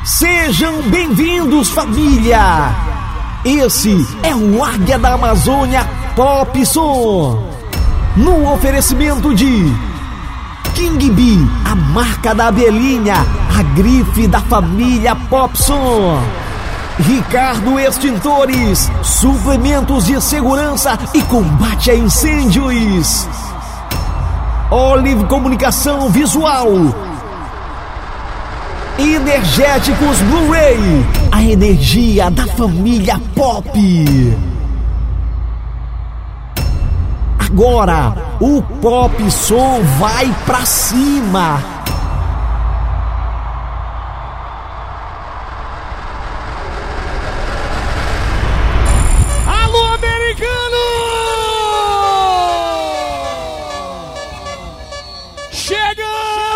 Sejam bem-vindos, família! Esse é o Águia da Amazônia Pop Som. No oferecimento de King Bee, a marca da abelhinha, a grife da família Pop Som. Ricardo Extintores, suplementos de segurança e combate a incêndios. Olive Comunicação Visual. Energéticos Blu-ray, a energia da família Pop. Agora, o Pop Som vai pra cima. Alô, americano! Chegamos!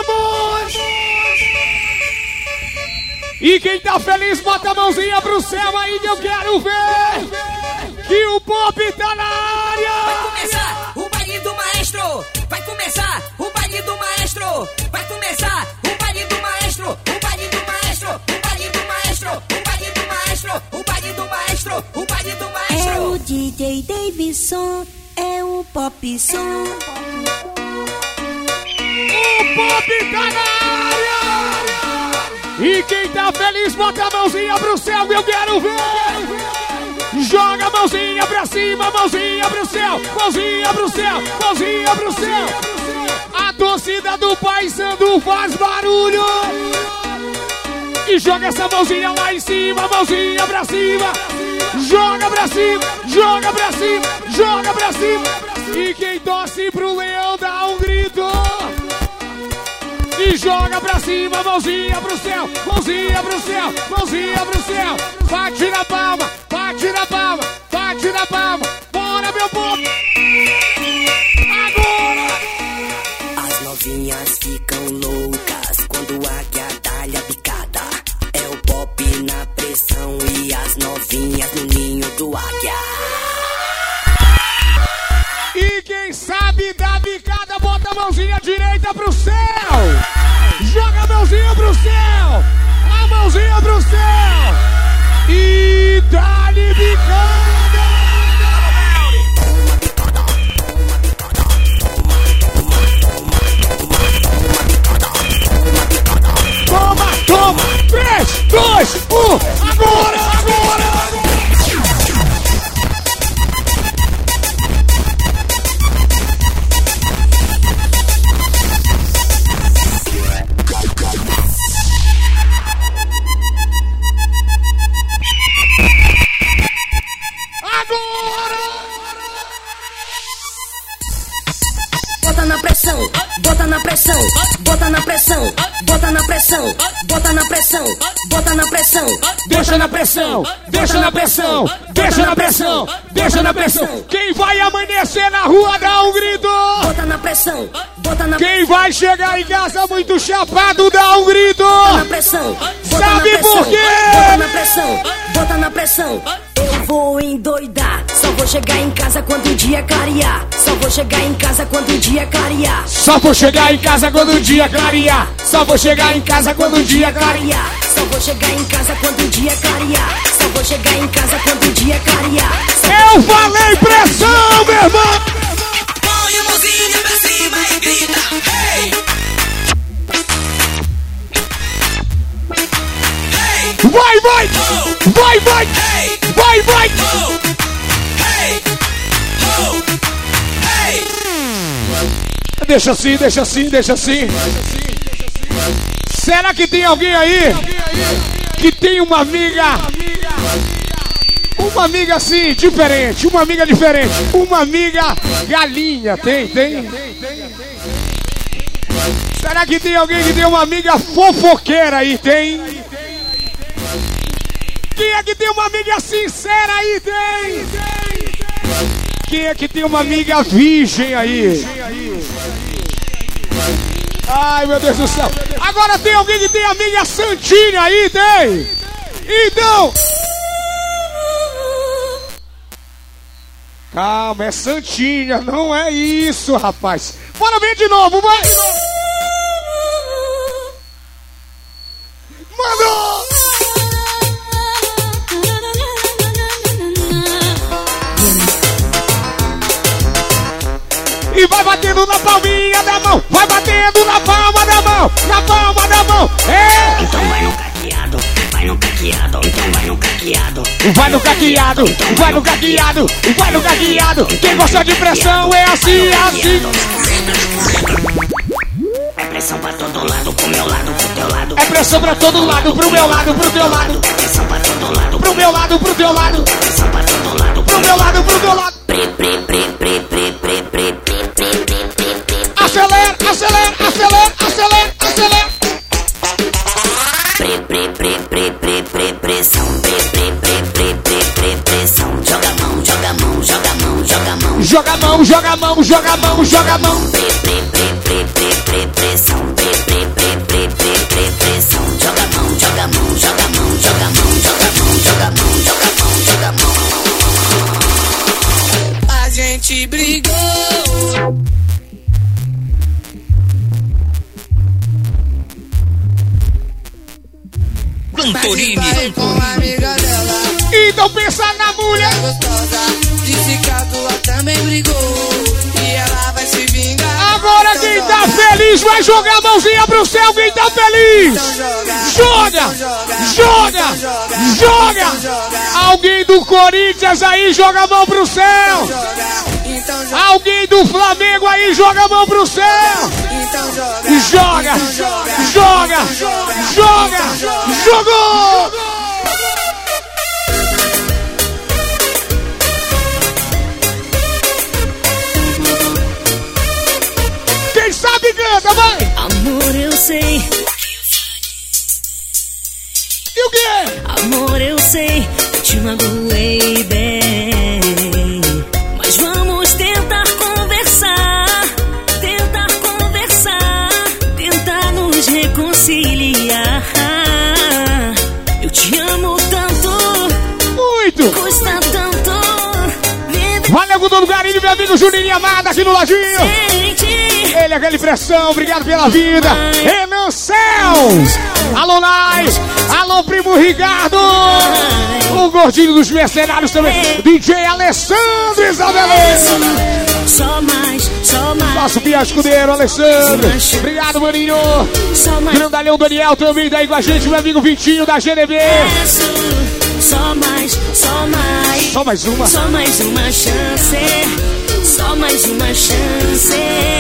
E quem tá feliz, bota a mãozinha pro céu aí que eu quero ver que o Pop tá na área! Vai começar o baile do maestro! Vai começar o baile do maestro! Vai começar o baile do maestro! O baile do maestro! O baile do maestro! O baile do maestro! O baile do maestro! O baile do maestro! É o DJ Davidson, é o Pop Som. O Pop tá na área! E quem tá feliz, bota a mãozinha pro céu que eu quero ver! Joga a mãozinha pra cima, mãozinha pro céu, mãozinha pro céu, mãozinha pro céu. A torcida do Paysandu faz barulho. E joga essa mãozinha lá em cima, mãozinha pra cima. Joga pra cima, joga pra cima, joga pra cima. E quem torce pro leão dá um grito. E joga pra cima, mãozinha pro céu, mãozinha pro céu, mãozinha pro céu. Bate na palma, bate na palma, bate na palma. Bora, meu povo! Agora! As novinhas ficam loucas quando a águia dá-lhe a picada. É o Pop na pressão e as novinhas no ninho do águia. E quem sabe da picada, bota a mãozinha direita pro céu. Joga a mãozinha pro céu. A mãozinha pro céu. E dá-lhe picada. Toma, toma. 3, 2, 1. Agora, agora. Bota na pressão, bota na pressão, bota na pressão, bota na pressão, bota na pressão, bota na pressão. Deixa na pressão, deixa na pressão, deixa na pressão, deixa na pressão. Quem vai amanhecer na rua dá um grito. Bota na pressão, bota na Quem vai chegar em casa muito chapado dá um grito. pressão. Sabe por quê? Bota na pressão, bota na pressão. Eu vou endoidar, só vou chegar em casa quando o dia clarear. Só vou chegar em casa quando o dia clarear. Só vou chegar em casa quando o dia clarear. Só vou chegar em casa quando o dia clarear. Só vou chegar em casa quando o dia clarear. Só vou chegar em casa quando o dia clarear. Eu falei pressão, meu irmão. Põe a mãozinha pra cima e grita, hey! Vai, vai, vai, vai, vai, vai. Deixa assim, deixa assim, deixa assim. Será que tem alguém aí que tem uma amiga assim, diferente, uma amiga diferente, uma amiga galinha, tem? Será que tem alguém que tem uma amiga fofoqueira aí, tem? Quem é que tem uma amiga sincera aí, tem? Quem é que tem uma amiga virgem aí? Ai, meu Deus do céu. Agora tem alguém que tem amiga santinha aí, tem? Então... Calma, é santinha, não é isso, rapaz. Bora ver de novo, vai! Mandou! caqueado, vai no caqueado, vai no caqueado. Quem gosta de pressão é assim, assim. É pressão pra todo lado, pro meu lado, pro teu lado. É pressão pra todo lado, pro meu lado, pro teu lado. Pressão pra todo lado, Pro meu lado, pro teu lado. pressão pra todo lado. Pro meu lado, pro teu lado. Acelera, acelera, acelera, acelera, acelera. Pressão, pressão. Joga a mão, joga a mão, joga a mão, joga a mão. Joga a mão, joga a mão, joga a mão, joga a mão. Pressão, pressão. Joga a mão, joga a mão, joga a mão, joga a mão, joga a mão, joga a mão, joga a mão, joga a mão. A gente brigou. Santorini. Então pensa na mulher. Gostosa, disse que a tua também brigou e ela vai se vingar. Agora quem tá feliz vai jogar a mãozinha pro céu. Quem tá feliz, joga, joga, joga. Alguém do Corinthians aí joga a mão pro céu. Alguém do Flamengo aí joga a mão pro céu. Joga, joga, joga, jogou. Quem sabe canta, vai. Amor, eu sei. E o que é? Amor, eu sei. Eu te magoei bem. Mas vamos tentar conversar. Tentar conversar. Tentar nos reconciliar. Eu te amo tanto. Muito. Custa tanto. Valeu, Guto do Garinho, meu amigo Juninho Amada aqui no ladinho. Sentir. Ele, aquele pressão, obrigado pela vida. Renan Céus. Alô, Nai. Alô, primo Ricardo. O gordinho dos mercenários também. DJ Alessandro Isabeleza. Só mais, só mais. Nosso Pia Escudeiro, Alessandro. Obrigado, maninho. Só mais. Grandalhão Daniel também tá aí com a gente. Meu amigo Vitinho da GNB. Só mais, só mais. Só mais uma. Só mais uma chance. Só mais uma chance.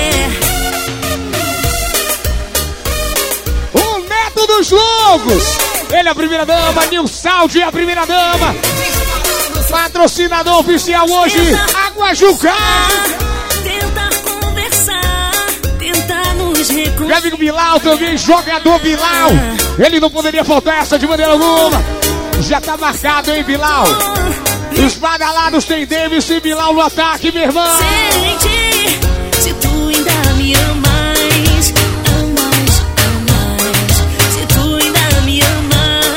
O Neto dos Loucos. Ele é a primeira dama. Nil Saldi é a primeira dama. Patrocinador oficial hoje, Água Jucá. Tentar conversar. Tentar nos reconciliar. Meu amigo Bilal também, jogador Bilal. Ele não poderia faltar essa de maneira alguma. Já tá marcado, hein, Bilal? Os badalados tem Davis e Bilal no ataque, meu irmão. Sentir, se tu ainda me amas, amas, amas. Se tu ainda me amas.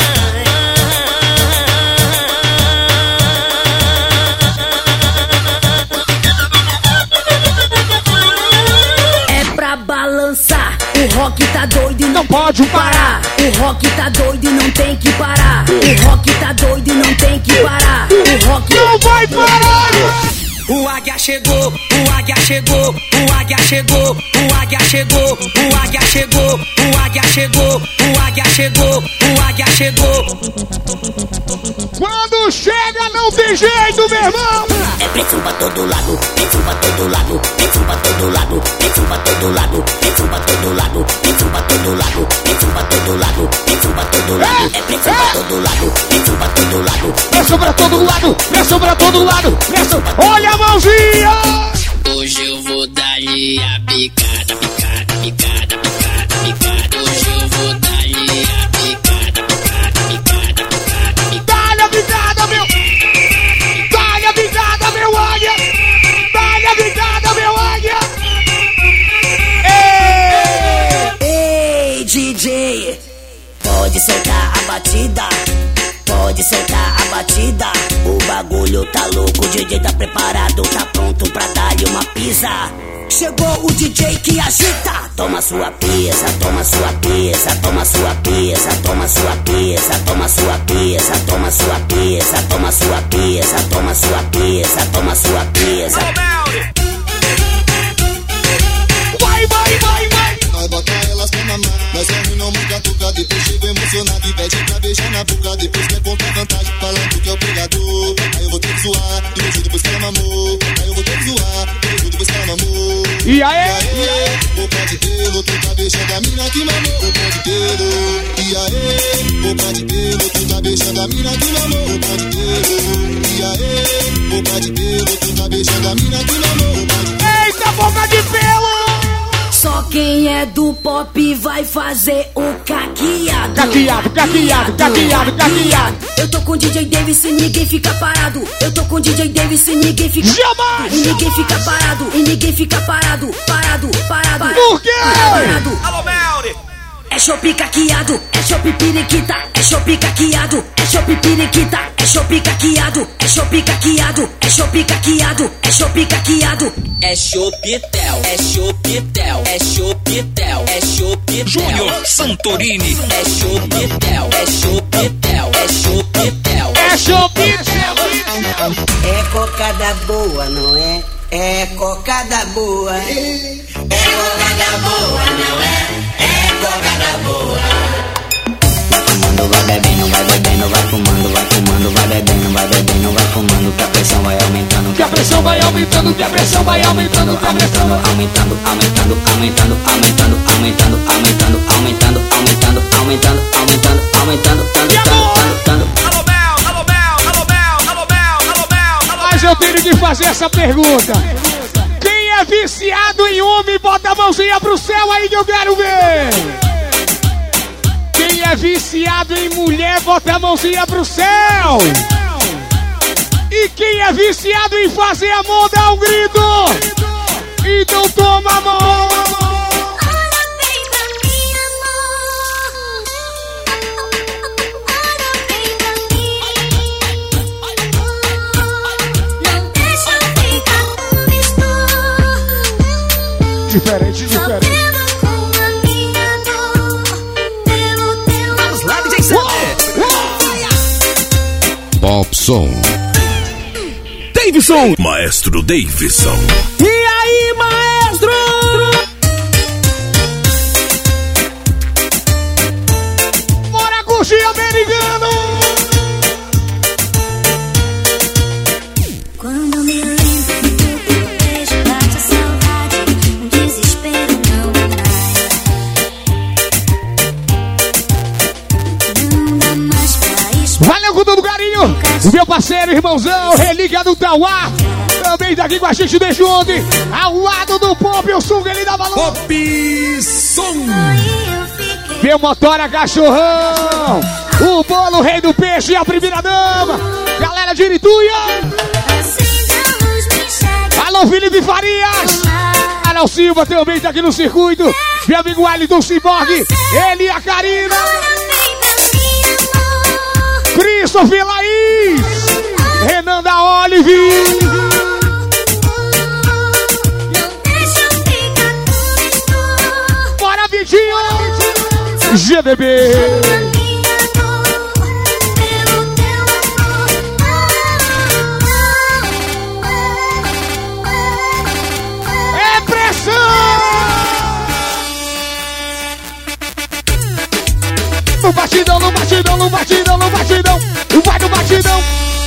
É pra balançar. O rock tá doido e Não pode parar. O rock tá doido e não tem que parar. O rock tá doido e não tem que parar. O rock Não vai parar. O águia chegou, o águia chegou, o águia chegou, o águia chegou, o águia chegou, o águia chegou, o águia chegou, o águia chegou. Quando chega não tem jeito, meu irmão. É pressão pra todo lado, pressão pra todo lado, pressão pra todo lado, pressão pra todo lado, pressão pra todo lado, pressão pra todo lado, pressão pra todo lado, pressão pra todo lado. É pressão pra todo lado, pressão pra todo lado. Pressão pra todo lado, pressão pra todo lado, pressão. Olha a mãozinha. Hoje eu vou dar-lhe a picada, picada, picada, picada, picada. Hoje eu vou dar-lhe a picada, picada, picada, picada, picada. Dá-lhe a picada, meu. Dá-lhe a picada, meu águia. Dá-lhe a picada, meu águia. Ei, DJ, pode soltar a batida, pode soltar a batida. O bagulho tá louco, o DJ tá preparado, tá pronto pra dar-lhe uma pisa. Chegou o DJ que agita. Toma sua pisa, toma sua pisa, toma sua pisa, toma sua pisa, toma sua pisa, toma sua pisa, toma sua pisa, toma sua pisa, toma sua pisa. Vai, vai, vai, vai. Vai botar elas pra mamar. Nós terminamos muita tuca, depois chego emocionado e pede pra beijar na boca. Depois quer contar vantagem, falando que é o pregador. beijando a mina que mamou o pão de queijo. E aê, boca de pelo, tu tá beijando a mina que mamou o pão de queijo. E aê, boca de pelo, tu tá beijando a mina que mamou o pão de queijo. Eita, boca de pelo! Só quem é do pop vai fazer o caqueado. Caqueado, caqueado, caqueado, caqueado. Eu tô com o DJ Davis e ninguém fica parado. Eu tô com o DJ Davis e ninguém fica Jamais! E ninguém fica parado. E ninguém fica parado. Parado, parado. Por quê? Parado. Alô, Melri! É chopp caqueado, é chopp periquita, é chopp caqueado, é chopp periquita, é chopp caqueado, é chopp caqueado, é chopp caqueado, é chopp caqueado. É chopitel, é chopitel, é chopitel, é chopitel. Júnior Santorini. É chopitel, é chopitel, é chopitel. É chopitel. É cocada boa, não é? É cocada boa. É cocada boa, não é? É cocada boa. Vai bebendo, vai bebendo, vai fumando, vai fumando, vai bebendo, vai fumando, que a pressão vai aumentando, Que a pressão vai aumentando, que a pressão vai aumentando, que a pressão vai aumentando, aumentando, aumentando, aumentando, aumentando, aumentando, aumentando, aumentando, aumentando, aumentando, aumentando, aumentando. Alô, Mel, alô, Mel, alô, Mel, alô, Mel, alô, Mel, alô, Mas eu tenho que fazer essa pergunta. Quem é viciado em homem, bota a mãozinha pro céu aí que eu quero ver. Quem é viciado em mulher, bota a mãozinha pro céu. E quem é viciado em fazer amor, dá um grito. Então toma a mão. Diferente, diferente. Vamos lá, DJ Sander. Popson. Davidson. Maestro Davidson. E aí, maestro? Bora curtir americano. Quando me lembro do teu beijo, bate a saudade, um desespero não dá mais pra esperar. Valeu com todo carinho. Meu parceiro, irmãozão, relíquia do Tauá. Também tá aqui com a gente desde ontem. Ao lado do Pop, o som que ele dá valor. Popson. Meu motora cachorrão. O bolo, rei do peixe e a primeira dama. Galera de Irituia. Alô, Felipe Farias. Arnaldo Silva também tá aqui no circuito. Meu amigo Wellington Ciborgue. Ele e a Karina. Christopher Laís. Renan da Olive. Bora, Vitinho. GDB. É pressão. No batidão, no batidão, no batidão, no batidão. Vai no batidão.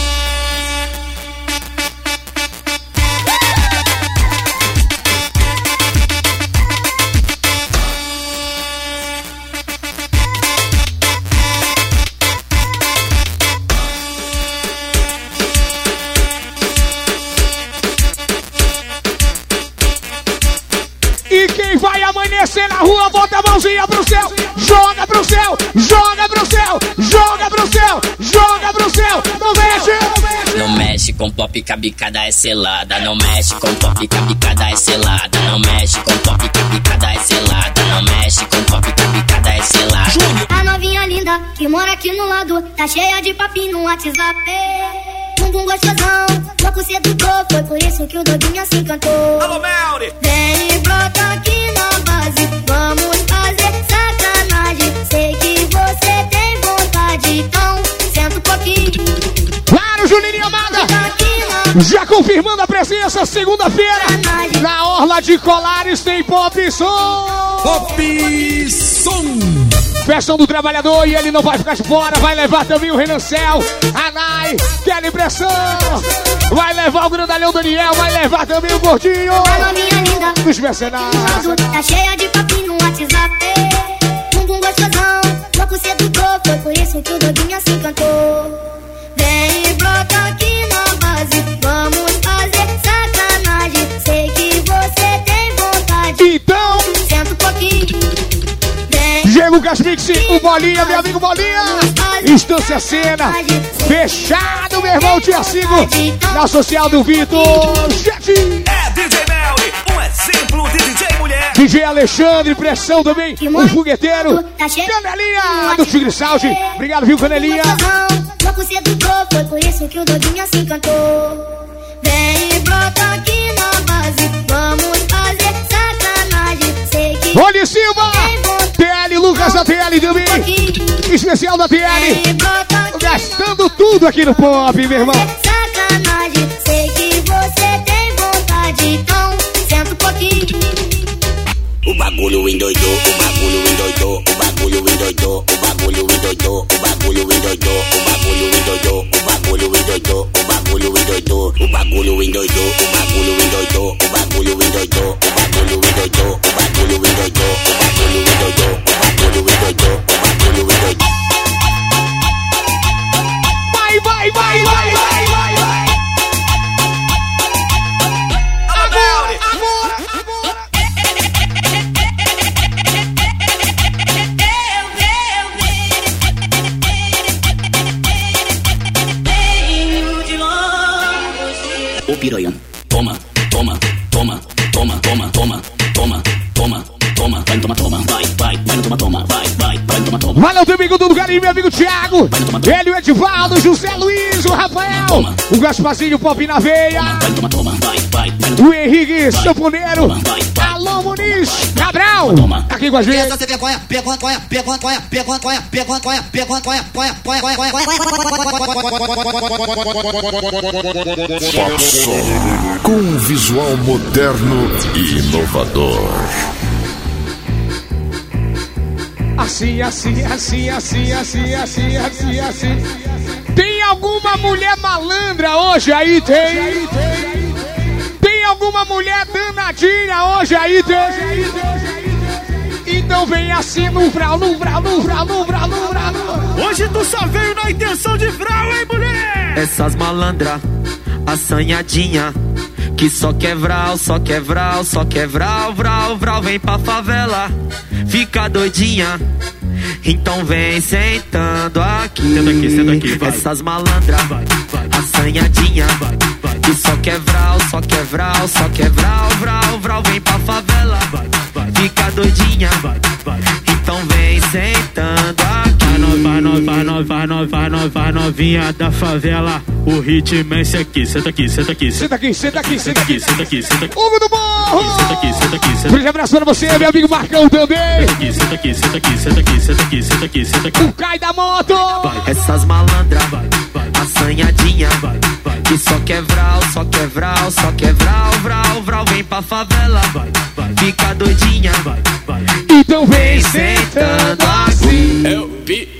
E quem vai amanhecer na rua, bota a mãozinha pro céu. Joga pro céu, joga pro céu, joga pro céu, joga pro céu. Não mexe, Não mexe com pop que a bicada é selada. Não mexe com pop que a bicada é selada. Não mexe com pop que a bicada é selada. Não mexe com pop que a bicada é selada. A novinha linda que mora aqui no lado, tá cheia de papinho no WhatsApp. Bumbum gostosão, louco sedutor, foi por isso que o doguinho se encantou. Alô, Melri. Vem e brota aqui na base, vamos fazer sacanagem. Sei que você tem vontade, então senta um pouquinho. Claro, Juninho Amada. Já confirmando a presença, segunda-feira, na Orla de Colares tem Pop Som. Popson. Festão do Trabalhador e ele não vai ficar de fora. Vai levar também o Renan Cel, a Nai, Kelly Pressão. Vai levar o Grandalhão Daniel, vai levar também o Gordinho. A novinha linda Dos mercenários. tá cheia de papinho no WhatsApp. DJ Lucas Mix, o Bolinha, meu amigo Bolinha. Estância Cena, fechado, meu irmão, dia 5, na social do Vitor. Gente. É DJ Melly, um exemplo de DJ mulher. DJ Alexandre, pressão também, o fogueteiro. Canelinha do Tigre Sound. Obrigado, viu, Canelinha? Louco sedutor, foi por isso que o Doguinho assim cantou. Vem e brota aqui na base, vamos fazer sacanagem. Sei que Rony Silva, TL, Lucas da TL também. Especial da TL. Gastando tudo aqui no pop, meu irmão. Sacanagem, sei que você tem vontade, então senta um pouquinho. O bagulho endoidou, o bagulho endoidou, o bagulho endoidou, o bagulho endoidou, o bagulho endoidou, o bagulho endoidou, o bagulho endoidou, o bagulho endoidou, o bagulho endoidou, o bagulho endoidou, o bagulho endoidou, o bagulho endoidou, o bagulho endoidou, o bagulho endoidou, o bagulho endoidou, o bagulho endoidou. Vai, vai, vai, vai, vai, vai, vai. Agora, agora, agora. Ô piranha, toma, toma, toma, toma, toma, toma, toma, toma, toma, vai no toma, toma, vai no toma, toma, vai no toma, toma. Valeu, teu amigo do carinho, meu amigo Thiago. Ele, o Edivaldo, José Luiz, o Rafael, o Gasparzinho, Pop na veia. Vai no toma, toma, vai o Henrique, Sanfoneiro. Alô, Muniz, Cabral. Aqui com a gente. Você vergonha, vergonha, vergonha, vergonha, vergonha, vergonha, com um visual moderno e inovador. Assim, assim, assim, assim, assim, assim, assim, assim. Tem alguma mulher malandra hoje aí? Tem. Tem alguma mulher danadinha hoje aí? Tem. Então vem assim no vral, no vral, no vral, no vral, no vral. Hoje tu só veio na intenção de vral, hein, mulher? Essas malandra, assanhadinha, que só quer vral, só quer vral, só quer vral, vral, vral. Vem pra favela, fica doidinha, então vem sentando aqui. Senta aqui, vai. Essas malandra, assanhadinha, que só quer vral, só quer vral, só quer vral, vral, vral. Vem pra favela, fica doidinha, então vem sentando aqui. Vai novinha da favela, o ritmo é esse aqui. Senta aqui, senta aqui, senta aqui, senta aqui, senta aqui, senta aqui, senta aqui. Hugo do Morro! Senta aqui, senta aqui, senta aqui. Grande abraço pra você, meu amigo Marcão também. Senta aqui, senta aqui, senta aqui, senta aqui, senta aqui, senta aqui. O Cai da Moto! Essas malandra, assanhadinha, que só quer vral, só quer vral, só quer vral, vral, vral. Vem pra favela, fica doidinha, então vem sentando assim. Eu piquei.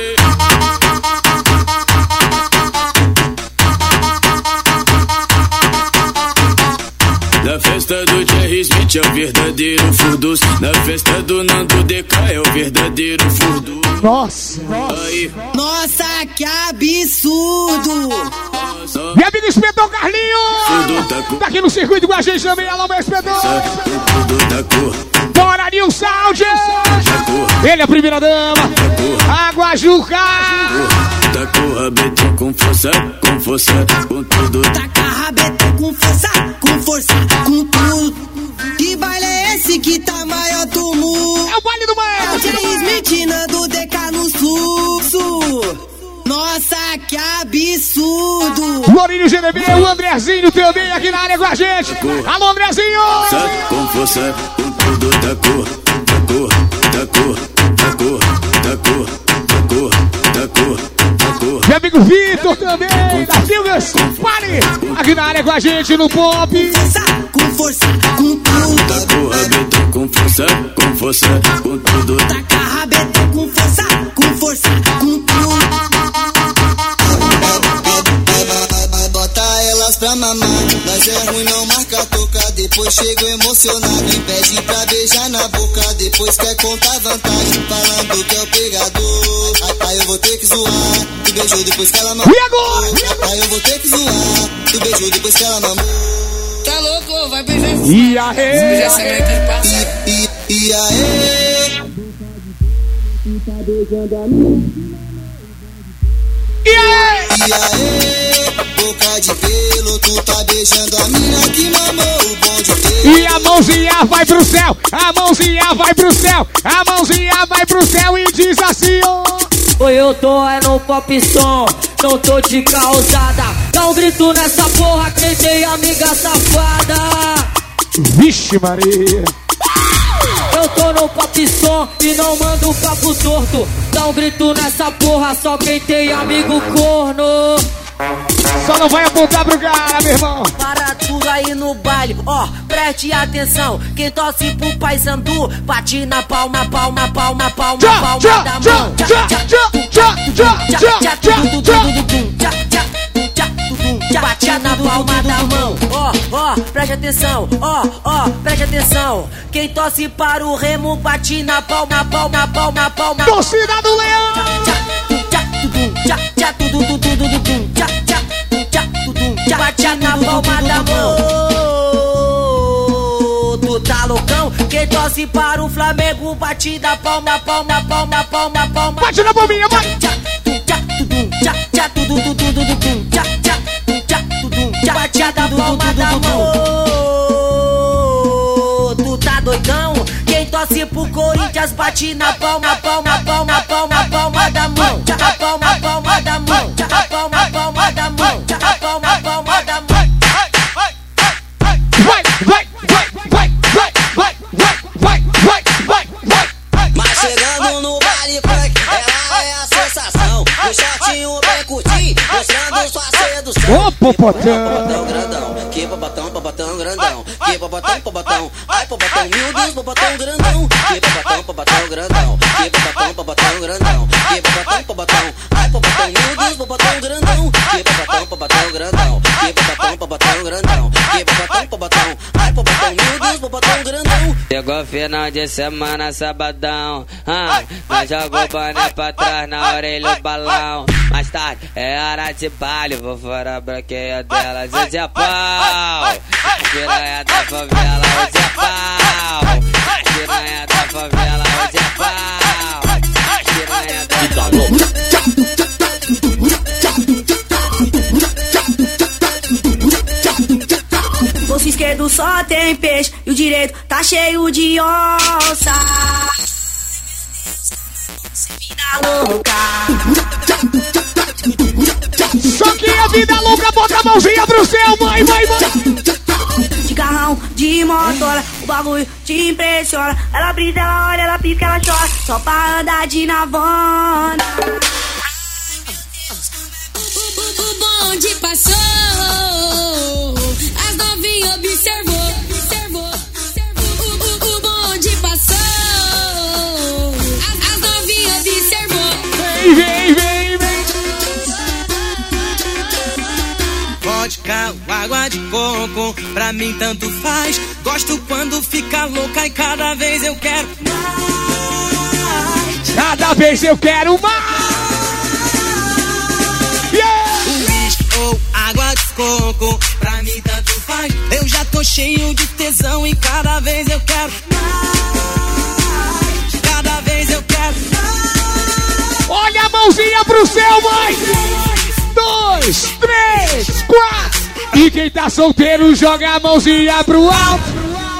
Na festa do Jerry Smith é o verdadeiro furdus. Na festa do Nando DK é o verdadeiro furdus. Nossa, aí. Nossa, que absurdo! Meu amigo Inspetor Carlinho! Tá aqui no circuito com a gente também, alô, meu Inspetor! Bora, Nil Sound! Ele é a primeira dama! Água Juca! Taca o rabetão com força, com tudo. Taca rabetão com força, com tudo. Que baile é esse que tá maior do mundo? É o baile do maestro! Jerry Smith, Nando DK no sul. Nossa, que absurdo! Lourinho GDB, o Andrezinho também aqui na área com a gente. Alô, Andrezinho! Com força, com tudo, tacou. Meu amigo Vitor também, da Silvas, pare! Aqui na área com a gente no pop. Com força, com tudo. Taca o rabetão com força, com tudo. Taca rabetão com força, com tudo. Bota elas pra mamar, mas é ruim não marca toca. Depois chego emocionado, me pede pra beijar na boca. Depois quer contar vantagem, falando que é o pegador. Aí eu vou ter que zoar, tu beijou depois que ela mamou. Aí eu vou ter que zoar, tu beijou depois que ela mamou. Tá louco, vai beijar. E aê! E aê! E aí? E aí, boca de pelo, tu tá beijando a mina que mamou o bonde inteiro. E a mãozinha vai pro céu, a mãozinha vai pro céu, a mãozinha vai pro céu e diz assim, ó. Oi, eu tô é no pop som, não tô de causada. Dá um grito nessa porra, quem tem amiga safada. Vixe Maria. Eu tô no pop som e não mando papo torto. Dá um grito nessa porra, só quem tem amigo corno. Só não vai apontar pro cara, meu irmão. Para tudo aí no baile, ó, preste atenção. Quem torce pro Paysandu, bate na palma, palma, palma, palma, palma da mão. Bate na palma da mão. Ó, preste atenção, ó, preste atenção. Quem torce para o Remo, bate na palma, palma, palma, palma. Torcida do Leão. Bate na palma da mão. Tu tá loucão? Quem torce para o Flamengo, bate na palma, palma, palma, palma, palma. Bate na palminha, vai. Bate na palma da mão. Tu tá doidão? Quem torce pro Corinthians, bate na palma, palma, palma, palma, palma da mão. Palma, palma da mão. Palma, palma da mão. Palma, palma da mão. Mas chegando no baile funk, ela é a sensação. O shortinho bem curtinho, mostrando sua sedução. Ô, popotão. Popotão grandão, que popotão, popotão grandão. Que popotão, popotão, ai popotão, meu Deus, popotão grandão. Que popotão, popotão grandão. Que popotão, popotão grandão. Que popotão, popotão, ai popotão, meu Deus, popotão grandão. Que popotão, popotão grandão. Que popotão, popotão grandão. Que popotão, popotão, ai popotão, meu Deus, popotão grandão. Chegou final de semana, sabadão. Nós joga o boné pra trás, na orelha o balão. Mais tarde é hora de baile, vou fora a branqueia dela, hoje é pau. Piranha da favela, hoje é pau. Piranha da favela, hoje é pau. Piranha da favela. Bolso esquerdo só tem peixe e o direito tá cheio de onça. Vida louca. Só que a vida louca, bota a mãozinha pro céu, vai, vai, vai. De carrão, de motora, o bagulho te impressiona. Ela brinda, ela olha, ela pica, ela chora. Só pra andar de navona. O bonde passou, as novinhas observou. O bonde passou, as novinhas observou. Vem, vem, vem, vem. Vodka, água de coco, pra mim tanto faz. Gosto quando fica louca e cada vez eu quero mais. Cada vez eu quero mais. Ou água de coco, pra mim tanto faz. Eu já tô cheio de tesão e cada vez eu quero mais. Cada vez eu quero mais. Olha a mãozinha pro céu, vai! 2, 3, 4. E quem tá solteiro joga a mãozinha pro alto.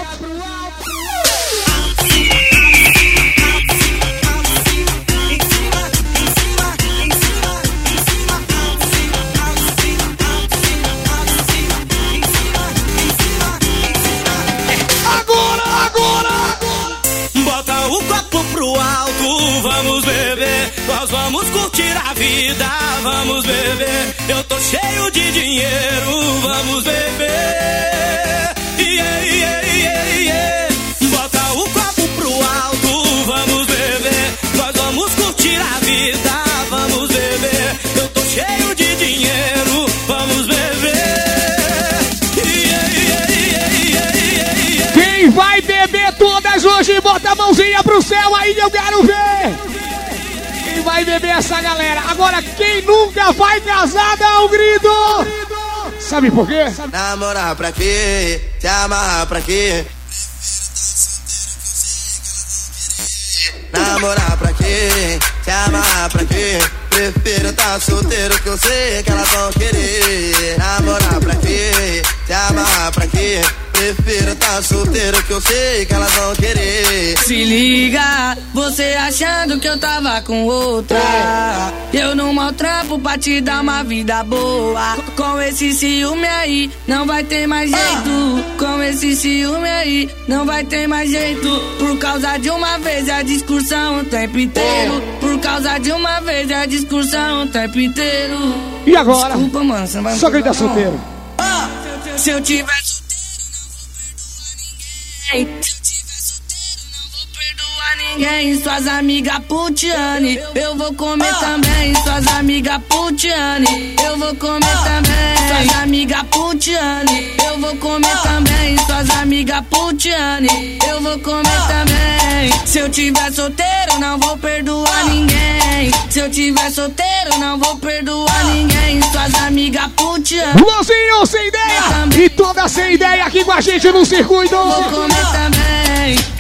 Bota o copo pro alto, vamos beber. Nós vamos curtir a vida, vamos beber. Eu tô cheio de dinheiro, vamos beber. Yeah, yeah, yeah, yeah. Bota o copo pro alto, vamos beber. Nós vamos curtir a vida, vamos beber. Eu tô cheio de dinheiro, vamos beber. Yeah, yeah, yeah, yeah, yeah, yeah. Quem vai beber todas hoje, bota a mãozinha pro céu, aí eu quero ver. Quem vai beber essa galera? Agora, quem nunca vai casar, dá um grito. Sabe por quê? Namorar pra quê? Se amarrar pra quê? Namorar pra quê? Se amarrar pra quê? Prefiro tá solteiro que eu sei que elas vão querer. Namorar pra quê? Se amarrar pra quê? Prefiro tá solteiro que eu sei que elas vão querer. Se liga, você achando que eu tava com outra. Eu não maltrapo pra te dar uma vida boa. Com esse ciúme aí, não vai ter mais jeito. Com esse ciúme aí, não vai ter mais jeito. Por causa de uma vez é a discussão o tempo inteiro. Por causa de uma vez é a discussão o tempo inteiro. E agora? Desculpa, mano, você não vai me só quem tá perdoar, não. solteiro. Se eu tiver ninguém, suas amigas putiane. Eu vou comer também, suas amigas putiane. Eu vou comer também, suas amigas putiane. Eu vou comer também, suas amigas putiane. Eu vou comer também. Se eu tiver solteiro, não vou perdoar ninguém. Se eu tiver solteiro, não vou perdoar ninguém. Suas amigas putiane. Luzinho sem ideia! E toda sem ideia aqui com a gente no circuito. Eu vou comer também.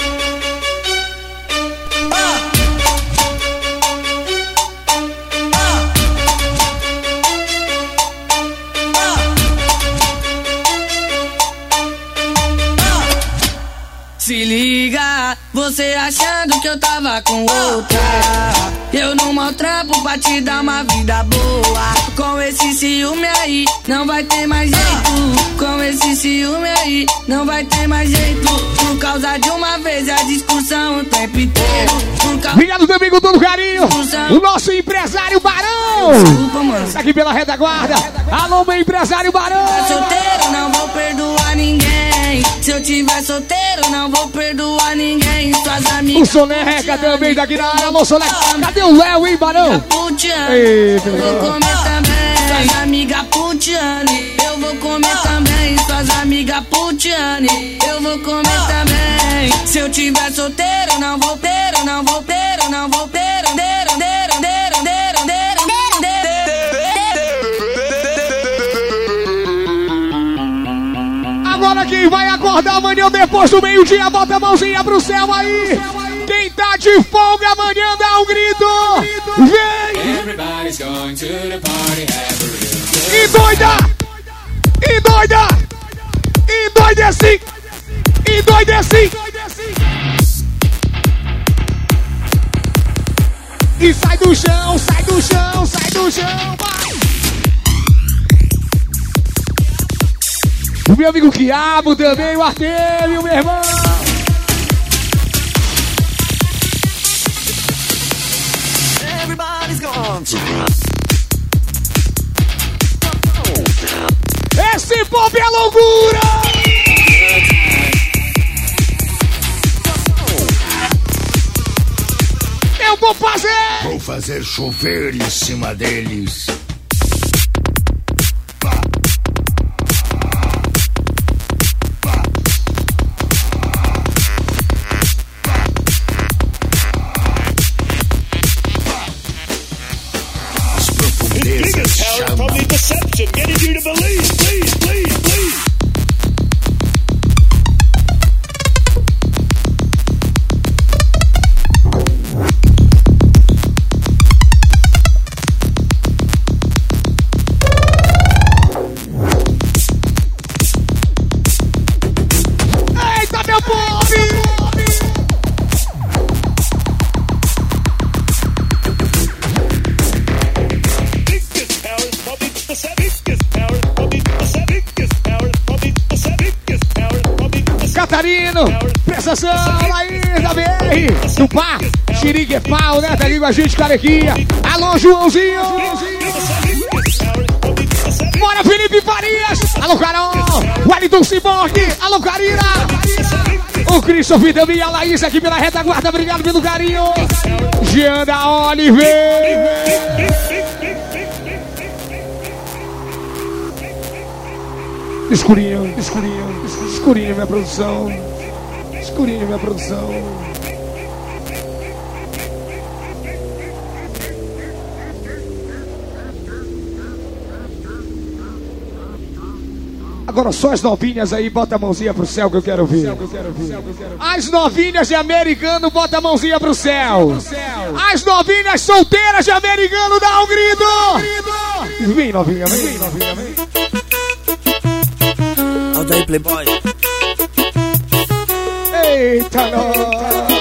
Se liga, você achando que eu tava com outra. Eu não maltrapo pra te dar uma vida boa. Com esse ciúme aí, não vai ter mais jeito. Com esse ciúme aí, não vai ter mais jeito. Por causa de uma vez é a discussão o tempo inteiro. Obrigado também com todo carinho. O nosso empresário Barão. Desculpa, mano. Aqui pela retaguarda. Alô, meu empresário Barão. Se eu solteiro, não vou perdoar ninguém. Se eu tiver solteiro, não vou perdoar ninguém. Suas amigas. O Soneca também daqui na área. Alô, Soneca. Cadê o Léo, hein, Barão? Eita, eu vou comer também. Suas amigas putiane. Eu vou comer também. Suas amigas putiane. Eu vou comer também. Se eu tiver solteiro, não vou ter, não vou ter, não vou ter. Agora quem vai acordar amanhã depois do meio-dia, bota a mãozinha pro céu aí. Quem tá de folga amanhã dá um grito. Vem! Everybody's going to the party, have a real good E doida! E doida! E doideci! E doideci! E sai do chão, sai do chão, sai do chão, vai! O meu amigo Quiabo também, o Artemio, meu irmão! Everybody's gone to... Esse pop é loucura! Eu vou fazer! Vou fazer chover em cima deles. Probably deception, getting you to believe, please, please, please. Eita, meu povo! Catarino, prestação aí da BR, do Pá, Xirigue Pau, né? Tá ali com a gente, carequinha. Alô, Joãozinho! Bora, Felipe Farias! Alô, Carol! Wellington Ciborgue! Alô, Karina! O Christopher também, a Laís aqui pela retaguarda, obrigado pelo carinho! Jean da Oliveira! Escurinho, escurinho, escurinho minha produção. Escurinho minha produção. Agora só as novinhas aí, bota a mãozinha pro céu que eu quero ver. As novinhas de americano, bota a mãozinha pro céu. As novinhas solteiras de americano, dá um grito. Vem novinha, vem novinha, vem. Alda aí, Playboy. Eita, nós.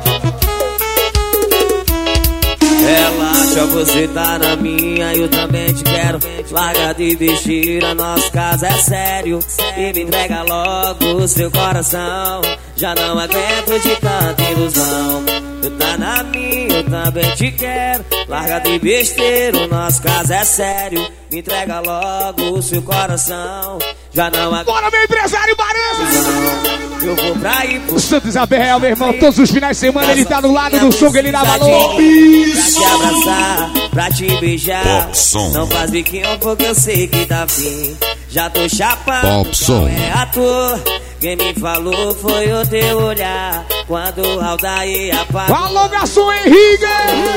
Relaxa, você tá na minha, eu também te quero. Larga de besteira, nosso caso é sério. E me entrega logo o seu coração. Já não aguento de tanta ilusão. Tu tá na minha, eu também te quero. Larga de besteira, o nosso caso é sério. Me entrega logo o seu coração. Já não aguento. Bora, meu empresário Barão! Eu vou pra ir pro Santo Isabel, meu irmão. Todos os finais de semana ele tá do lado do som que ele dá valor. Pra te abraçar, pra te beijar. Não faz biquinho porque eu sei que tá fim. Já tô chapando, não é ator. Quem me falou foi o teu olhar. Quando o Aldair apagou. Alô, garçom Henrique!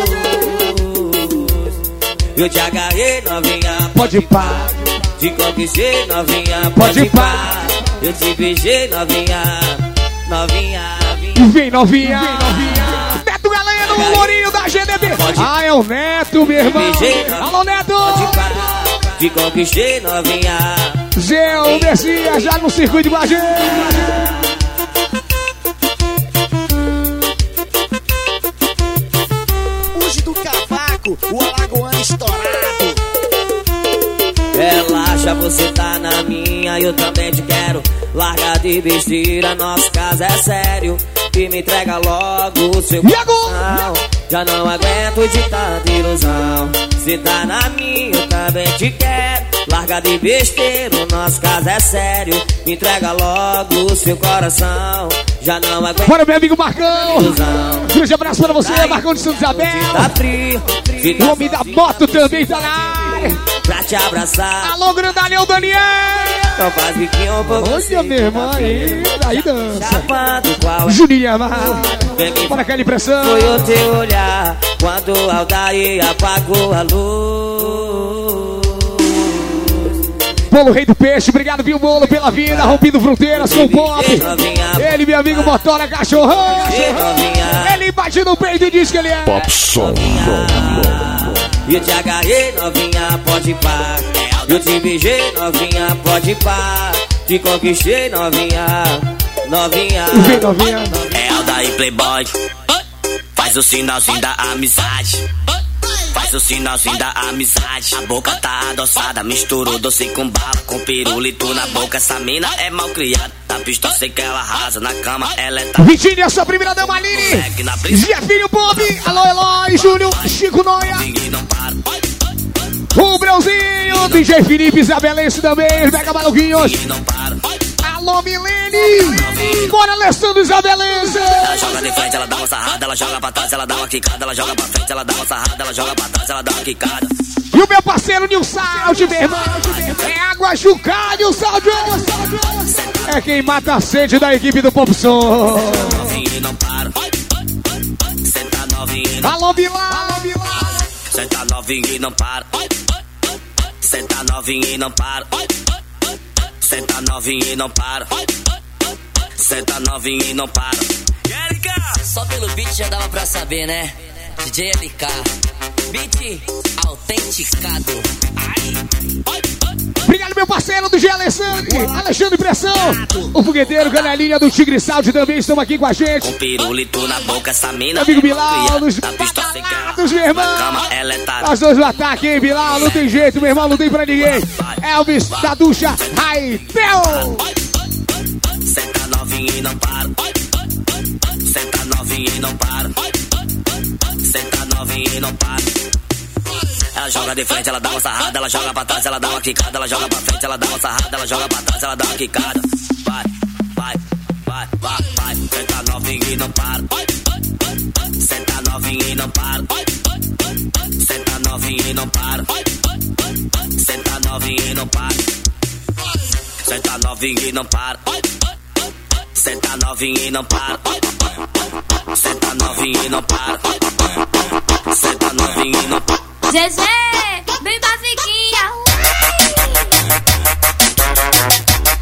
Eu te agarrei, novinha. Pode pá. Te conquistei, novinha. Pode pá. Eu te beijei, novinha. Novinha. Vem, novinha. Neto Galeno, o lourinho da GDB. Ah, é o Neto, meu irmão. Alô, Neto. Te conquistei, novinha. Gê, o Messias já no circuito de Guajê. Hoje do cavaco, o alagoano estourado. Relaxa, você tá na minha, eu também te quero. Larga de besteira, nosso caso é sério. E me entrega logo o seu coração. Já não aguento de tanta ilusão. Se tá na minha, eu também te quero. Larga de besteira, o nosso caso é sério. Me entrega logo o seu coração. Já não aguento. Bora, meu amigo Marcão. Grande abraço pra você, Marcão de Santa Isabel. Tá frio. O homem da moto também tá na área. Pra te abraçar. Alô, grandalhão Daniel. Não faz biquinho por você. Olha, meu irmão, aí dança. Chapado qual é? Juninho Amar. Bora aquela impressão. Foi o teu olhar quando o Aldair apagou a luz. Bolo Rei do Peixe, obrigado, viu, Bolo, pela vida, rompendo fronteiras com o pop. Ele, meu amigo Motora Cachorrão. Ele bate no peito e diz que ele é Pop Som. Eu te agarrei, novinha, pode pá. Eu te beijei, novinha, pode pá. Te conquistei, novinha. Novinha. Vem, novinha. É Aldair Playboy. Faz o sinalzinho da amizade. Faz o sinalzinho da amizade. A boca tá adoçada, misturou doce com bala, com pirulito na boca. Essa mina é mal criada. Na pista eu sei que ela arrasa, na cama ela é tá. Vitinho, a sua primeira dama Aline. Jefinho Bob, alô Eloy, Júnior, Chico Noia. O Brauzinho, DJ Felipe Isabelense também, os Mega Maluquinhos. Alô Milene, bora Alessandro Isabelense. Ela joga de frente, ela dá uma sarrada, ela joga pra trás, ela dá uma quicada. Ela joga pra frente, ela dá uma sarrada, ela joga pra trás, ela dá uma quicada. E o meu parceiro Nilson, meu irmão, é água chucada, Nilson. É quem mata a sede da equipe do Pop Som. Alô Bilal, Senta novinho e não para. Senta novinho e não para. Senta novinho e não para. Senta novinho e não para. Só pelo beat já dava pra saber, né? DJ LK, beat autenticado. Obrigado, meu parceiro do G. Alexandre Pressão. O fogueteiro, Canelinha do Tigre Salde também estão aqui com a gente. Com pirulito na boca, essa mina. Amigo Bilal, nos badalados, meu irmão. Nós dois no ataque, hein, Bilal? Não tem jeito, meu irmão, não tem pra ninguém. Elvis da Ducha, Raitel. Senta novinho e não para. Senta novinho e não para. Senta novinho e não para. Ela joga de frente, ela dá uma sarrada, ela joga pra trás, ela dá uma quicada. Ela joga pra frente, ela dá uma sarrada, ela joga pra trás, ela dá uma quicada. Vai, vai, vai, vai, vai. Senta novinho e não para. Senta novinho e não para. Senta novinho e não para. Senta novinho e não para. Senta novinho e não para. Senta novinho e não para. Senta novinho e não para. Senta novinho e não para. Zezé, bem basiquinha.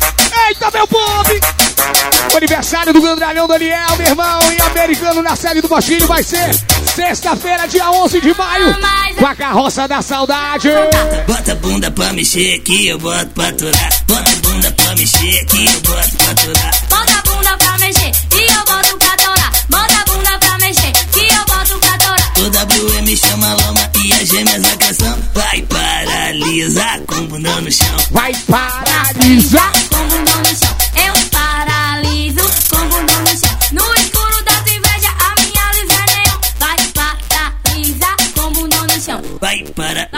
aniversário do Gandralhão Daniel, meu irmão, em Americano, na sede do Bostinho, vai ser sexta-feira, dia 11 de maio, com a Carroça da Saudade. Bota a bunda pra mexer aqui, eu boto pra aturar. Bota a bunda pra mexer aqui, eu boto pra aturar. Bota a bunda pra mexer e eu boto pra torar. Bota a bunda pra mexer e eu boto pra torar. O WM chama a lama e as gêmeas da canção. Vai paralisar com o bundão no chão. Vai paralisar com o bundão no chão. Eu paraliso com o bundão no chão. No escuro da tua inveja, a minha luz é neon. Vai paralisar com o bundão no chão. Vai para.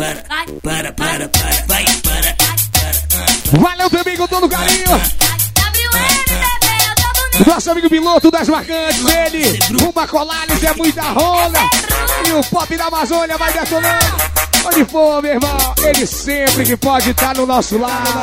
Valeu também com todo carinho. Nosso amigo piloto das marcantes, ele, uma Colares, é muita rola. E o pop da Amazônia vai detonando. Onde for, meu irmão, ele sempre que pode estar no nosso lado.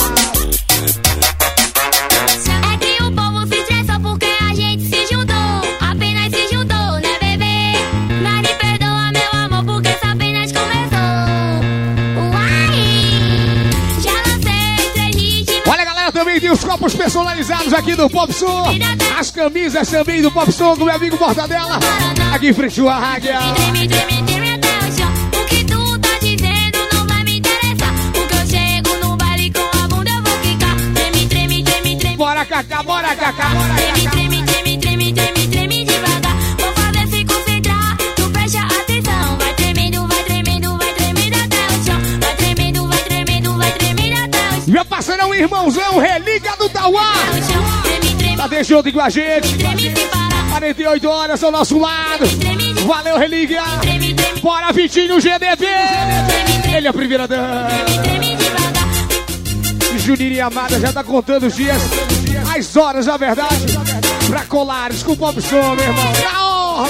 É que o povo se estressa porque a gente se juntou. Apenas se juntou, né, bebê? Mas me perdoa, meu amor, porque isso apenas começou. Uai! Já lancei 3 hits. Olha, galera, também tem os copos personalizados aqui do Pop Som. As camisas também do Pop Som com meu amigo Mortadela. Aqui em frente ao Águia. Treme até o chão. O que tu tá dizendo não vai me interessar. Porque eu chego no baile com a bunda, eu vou ficar. Treme. Bora, Cacá, bora, Cacá. Treme devagar. Vou fazer se concentrar. Tu presta atenção. Vai tremendo até o chão. Vai tremendo até o chão. Meu parceirão, irmãozão, Relíquia do Tauá. Tá deixando com a gente. 48 horas ao nosso lado. Valeu, Relíquia. Bora, Vitinho GDV. Ele é a primeira dama. Juninho e Amada já tá contando os dias, as horas, na verdade, pra Colares com o Pop Som, meu irmão. Na honra.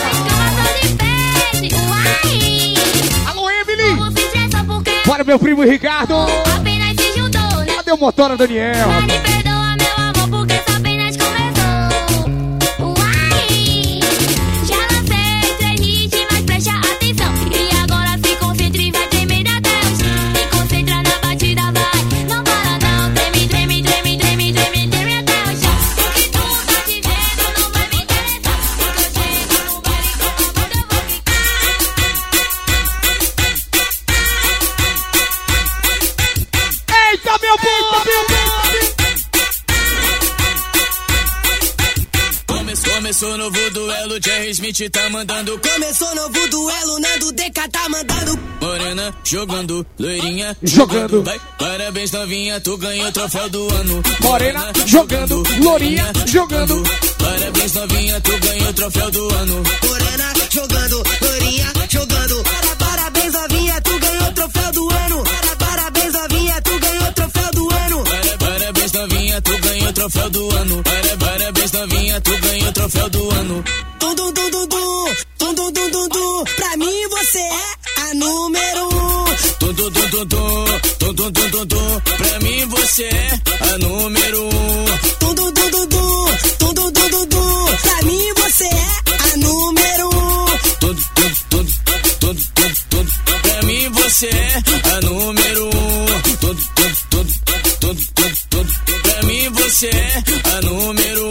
Alô, Emily. Bora, meu primo Ricardo. Cadê o motora, Daniel? Me perdoa, meu amor, porque isso apenas começou. Uai! Já lancei 3 hits, mas presta atenção. E agora se concentra e vai tremer até o chão. Se concentra na batida, vai. Não para não, treme até o chão. O que tu tá dizendo não vai me interessar. Porque eu chego no baile com a bunda, eu vou ficar. Eita, meu povo! Começou novo duelo, Jerry Smith tá mandando. Começou novo duelo, Nando DK tá mandando. Morena jogando, loirinha jogando. Vai, parabéns novinha, tu ganhou o troféu do ano. Morena jogando, lourinha jogando. Parabéns novinha, tu ganhou o troféu do ano. Morena jogando, loirinha jogando. Parabéns novinha, tu ganhou o troféu do ano. Parabéns novinha, tu ganhou o troféu do ano. Parabéns novinha, tu ganhou o troféu do ano. Parabéns novinha, tu ganhou o troféu do ano. Tum. Pra mim você é a número 1. Tum. Pra mim você é a número 1. Tum. Pra mim você é a número 1. Tum. Pra mim você é a número 1. Tum. Pra mim você é a número 1.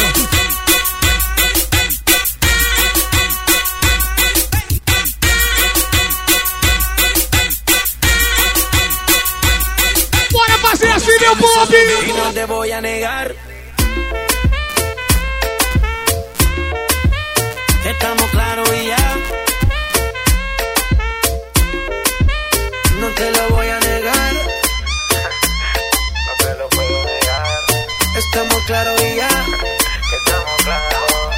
Bora fazer assim, meu povo! Y no te voy a negar. Estamos claros y ya. No te lo voy a negar. No te lo puedo negar. Estamos claros y ya. Estamos claros.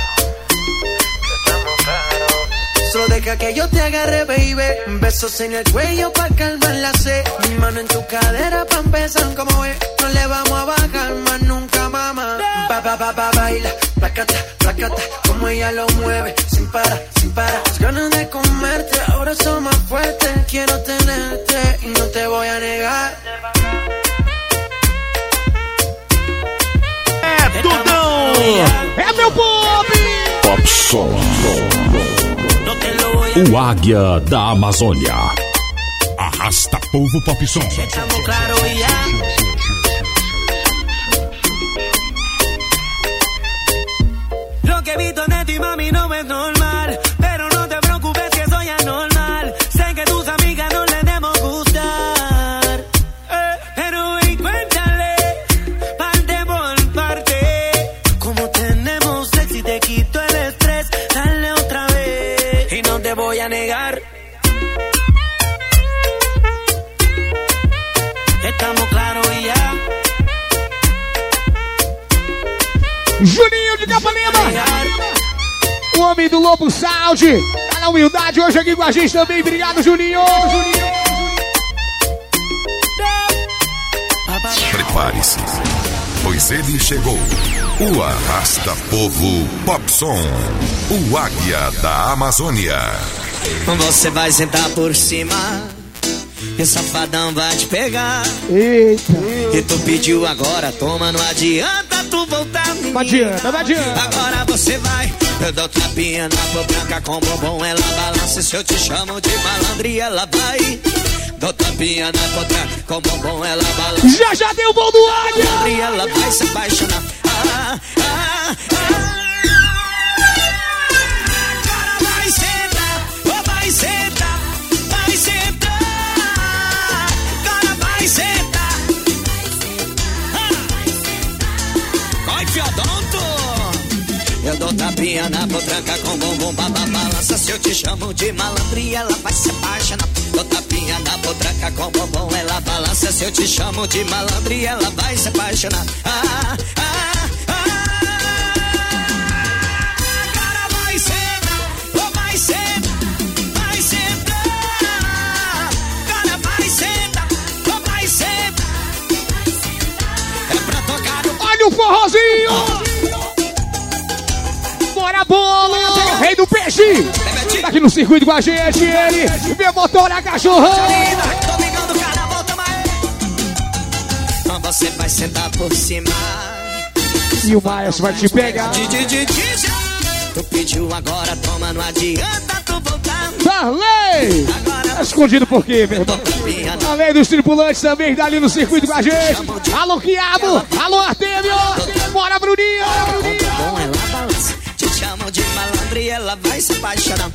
Solo deja que yo te agarre, baby. Besos en el cuello pa' calmar la sed. Mi mano en tu cadera pa' empezar como es. No le vamos a bajar más nunca, mamá. Baila, placata, como ella lo mueve. Sin parar. Las ganas de comerte ahora son más fuertes. Quiero tenerte y no te voy a negar. É tudão! É meu povo! Pop Som. O Águia da Amazônia. Arrasta povo Pop Som. Estamos claros y ya. Sí, mami, no es normal, pero no te preocupes que soy anormal. Sé que tus amigas no les debemos gustar, pero y cuéntale, parte por parte. Como tenemos sexy, te quito el estrés, dale otra vez. Y no te voy a negar, estamos claros y ya. Juninho de Capanema, o homem do Lobo Sound, tá na humildade hoje aqui com a gente também. Obrigado, Juninho. Prepare-se, pois ele chegou. O Arrasta Povo Popson, o Águia da Amazônia. Você vai sentar por cima e o safadão vai te pegar. Eita. E tu pediu agora, toma, não adianta tu voltar. Não adianta, não adianta. Agora você vai, eu dou tapinha na potranca com bombom, ela balança. Se eu te chamo de malandro e ela vai. Dou tapinha na potranca com bombom, ela balança. Já deu bom do Águia. E ela vai se apaixonar. Agora vai sentar, vai sentar, vai sentar. Senta! Vai, fiodonto! Eu dou tapinha na potranca com bumbum, balança. Se eu te chamo de malandria, ela vai se apaixonar. Dou tapinha na potranca com bumbum, ela balança. Se eu te chamo de malandria, ela vai se apaixonar. Agora vai sentar, vai sentar, vai sentar. Agora vai sentar. Olha o forrozinho! Bora, bolo! Rei do peixe! Tá aqui no circuito com a gente, ele! Meu motor é cachorrão! Você vai sentar por cima e o Maestro vai te pegar. Tu pediu agora, toma, não adianta tu voltar. Darley! Tá escondido por quê, meu irmão? Além dos tripulantes também, dali no circuito com a gente. Alô, Quiabo! Alô, Artêmio! Bora, Bruninho! Bom, ela balança. Te chamo de malandro e ela vai se apaixonar.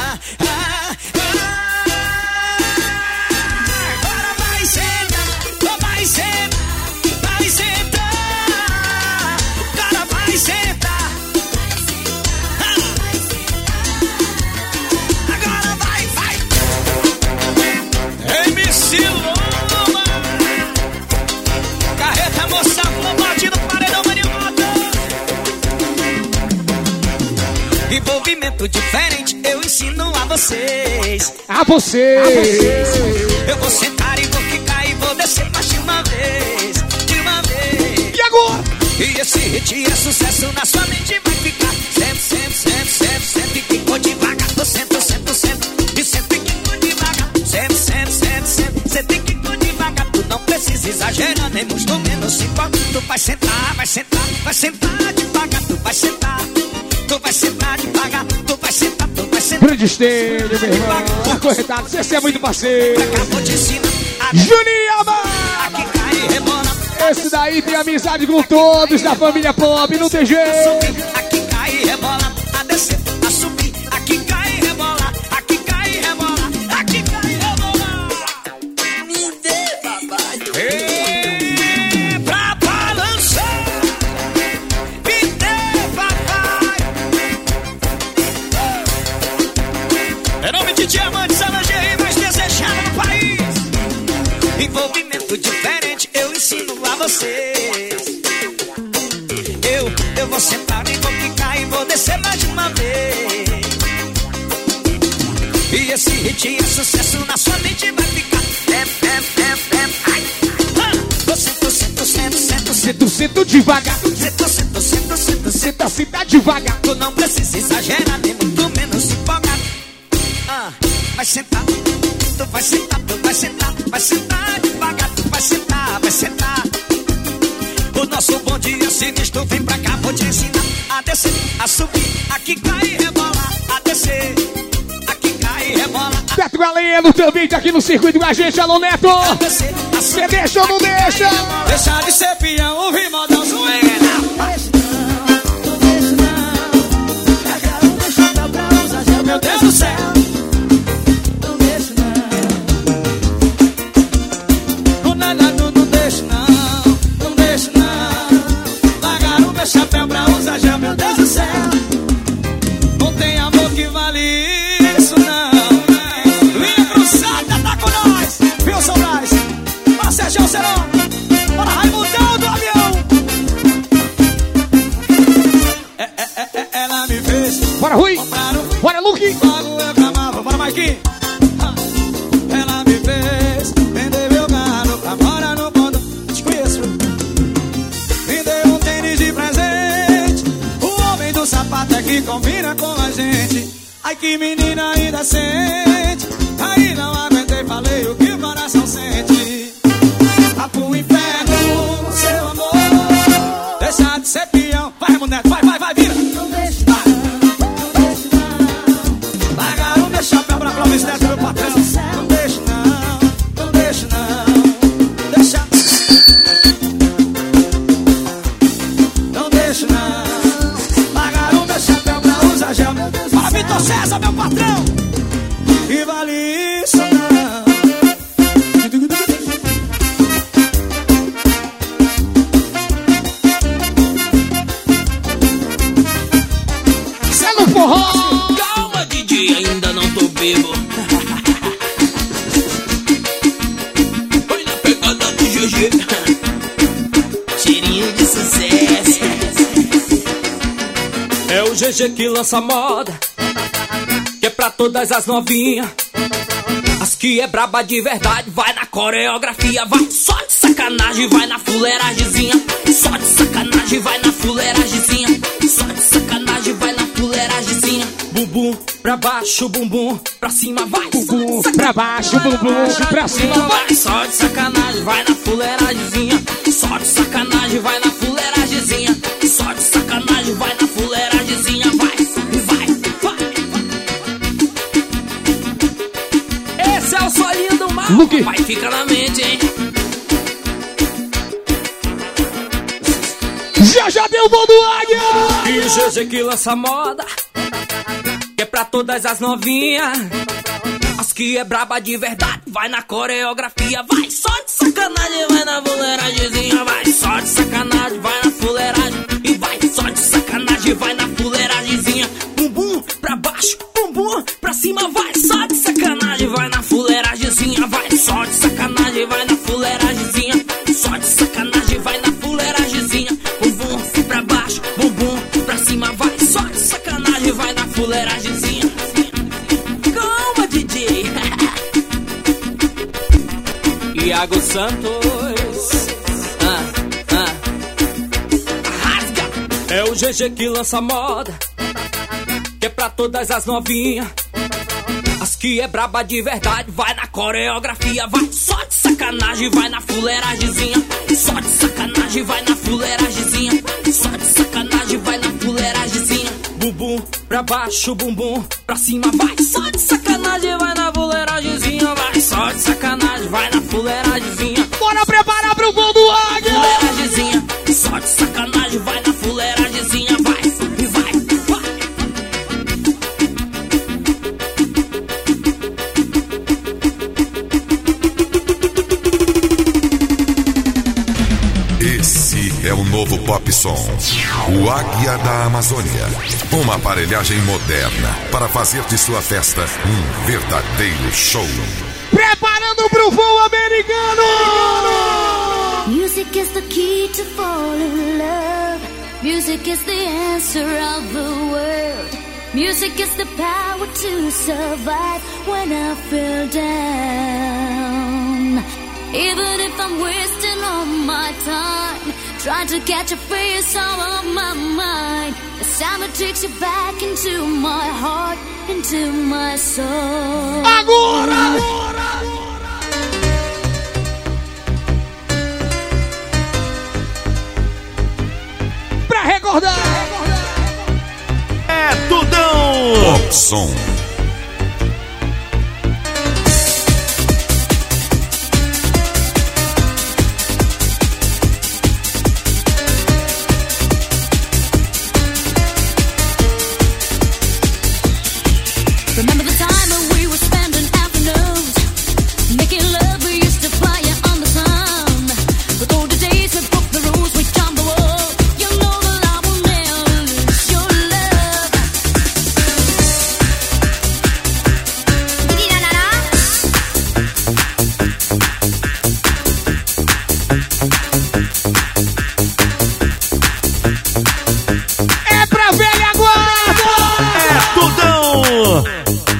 Agora vai sentar, vai sentar, vai sentar. Agora vai sentar. Agora vai, vai. MC Loma, carreta moça, bate no paredão, manioca. Envolvimento diferente, eu ensino a vocês. A vocês. Eu vou sentar e vou ficar e vou descer mais de uma vez. De uma vez. E agora? E esse hit é sucesso na sua mente, vai ficar. Sempre, sempre, sempre, sempre, sempre. Ficou devagar, tô sempre, sempre, sempre. E sempre ficou devagar. Sempre, sempre, sempre, sempre. Você tem que ir devagar. Tu não precisa exagerar, nem muito menos se pode. Tu vai sentar, vai sentar, vai sentar devagar. Tu vai sentar. Tu vai sentar devagar, tu vai sentar, tu vai sentar. Grande estênio, meu irmão. Corretado, você é muito parceiro. Juninho, aqui cai e rebola. Esse daí tem amizade com todos da família Pop, não tem jeito. Aqui cai e rebola, a descer, a subir. Aqui cai e rebola, aqui cai e rebola, aqui cai e rebola. Me dê, papai. Pra balançar. Me dê, papai. É nome de diamantes, a lingerie mais desejada no país. Envolvimento diferente, eu ensino a vocês. Eu vou sentar e vou ficar e vou descer mais de uma vez. E esse hit é sucesso na sua mente, vai ficar. Ai. Sento, sento, sento, sento, sento, sento devagar. Sento, sento, sento, sento, senta, senta devagar. Tu não precisa exagerar, nem muito menos se empolgar. Vai sentar, tu vai sentar, tu vai sentar, vai sentar devagar, tu vai sentar, vai sentar. O nosso bom dia sinistro vem pra cá, vou te ensinar a descer, a subir, aqui cai e rebola, a descer, aqui cai e rebola. Neto Galeno também tá aqui no circuito com a gente, alô Neto! Você deixa ou não deixa? Deixa de ser peão, ouvir modão zoeira. meu Deus do céu. Não deixa não. Não deixa não. Não deixa não. Largaram meu chapéu pra usar gel, meu Deus do céu. Não tem amor que vale isso não. Linha cruzada tá com nós. Wilson Braz, para Sérgio Serão, para Raimundão do avião. Ela me fez. Bora, Rui! Bora, Luke! Logo eu clamava, bora, Marquinhos! Ela me fez vender meu carro pra fora no ponto. Te conheço. Me deu um tênis de presente. O homem do sapato é que combina com a gente. Ai, que menina indecente. Aí não aguentei, falei o que o coração sente. Vá pro inferno, seu amor. Deixa de ser peão. Vai, Remuneto, vai, vira. Não deixa. Largaram meu chapéu pra Clóvis Neto, meu patrão. Não deixa não, não deixa não. Deixa. Não deixa não. Largaram meu chapéu pra usar gel. Para Vitor César, meu patrão. Que vale isso não. Selo forró. Ainda não tô vivo. Foi na pegada do GG. Cheirinho de sucesso. É o GG que lança moda, que é pra todas as novinhas. As que é braba de verdade, vai na coreografia, vai só de sacanagem, vai na fuleiragemzinha. Só de sacanagem, vai na fuleiragemzinha. Só de sacanagem, vai na fuleiragemzinha. Bumbum pra baixo, bumbum pra cima, vai. Bumbum pra baixo, bumbum pra cima, vai. Só de sacanagem, vai na fuleiragemzinha. Só de sacanagem, vai na fuleiragemzinha. Só de sacanagem, vai na fuleiragemzinha, vai. Esse é o solinho do mal. Luke. Vai, fica na mente, hein? Já deu bom do Águia. E o GG que lança moda, que é pra todas as novinhas. As que é braba de verdade, vai na coreografia, vai. Só de sacanagem, vai na fuleiragemzinha, vai. Só de sacanagem, vai na fuleiragem. E vai, só de sacanagem, vai na fuleiragemzinha. Bumbum pra baixo, bumbum pra cima, vai. Só de sacanagem, vai na fuleiragemzinha, vai. Só de sacanagem, vai na fuleiragemzinha. Só de sacanagem, vai na fuleiragemzinha. Bumbum pra baixo, bumbum pra cima, vai. Só de sacanagem, vai na fuleiragemzinha. Calma, DJ. Iago Santos. Rasga. É o GG que lança moda, que é pra todas as novinhas. As que é braba de verdade, vai na coreografia, vai. Só de sacanagem, vai na fuleiragemzinha. Só de sacanagem, vai na fuleiragemzinha. Só de sacanagem, vai na fuleiragemzinha. Bumbum pra baixo, bumbum pra cima, vai. Só de sacanagem, vai na fuleiragemzinha, vai. Só de sacanagem, vai na fuleiragemzinha. Bora preparar pro gol do Águia. Fuleiragemzinha. Só de sacanagem, vai na fuleiragemzinha, vai. E vai. Esse é o novo pop som, o Águia da Amazônia. Uma aparelhagem moderna para fazer de sua festa um verdadeiro show. Preparando pro voo americano. Music is the key to fall in love. Music is the answer of the world. Music is the power to survive when I feel down. Even if I'm wasting all my time trying to catch a face out of my mind, the sound that takes you back into my heart, into my soul. Agora! Pra recordar! É tudão! Pop som.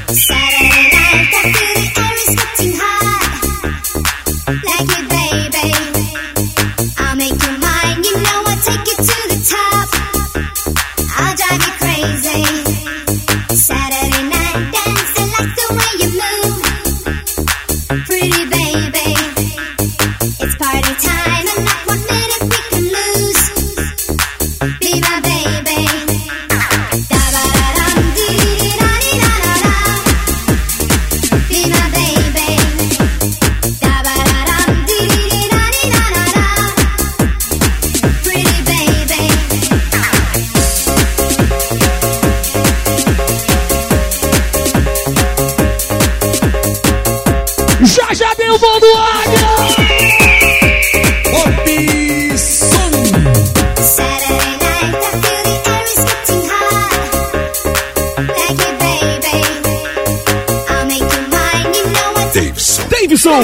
Saturday night, I feel the air is getting hot. Like it, baby. I'll make you mine, you know I'll take it to the top. I'll drive you crazy. Saturday night dancing, like the way you move. Pretty baby, it's party time and not 1 minute we can lose. Be my baby. Da-ba-da-dum, dee-dee-da-dee-da-da-dum. Be my baby. Da-ba-da-dum, dee-dee-da-dee-da-da-dum. Pretty baby. Já já deu o bom do Águia! Saturday night, I feel the air is getting hot. Like it, baby. I'll make you mine, you know what Davidson. Davidson!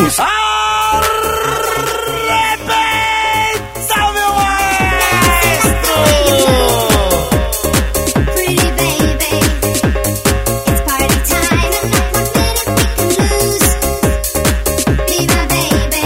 pretty baby. It's party time and not 1 minute we can lose. Be my baby.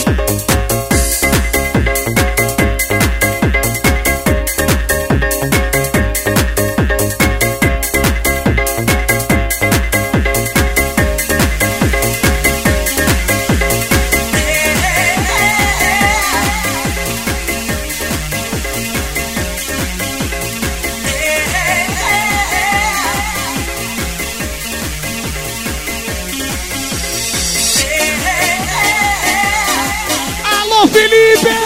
Alô, Felipe!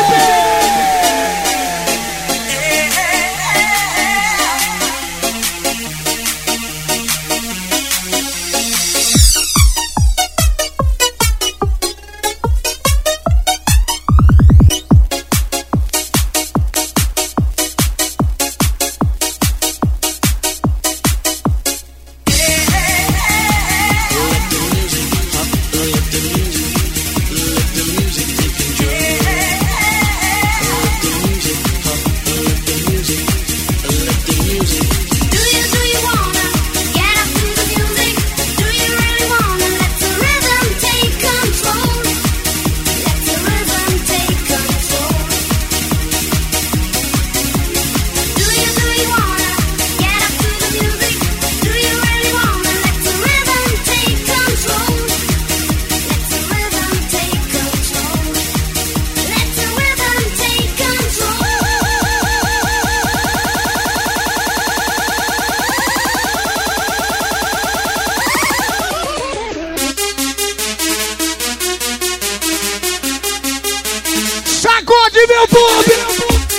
Sacode, meu povo!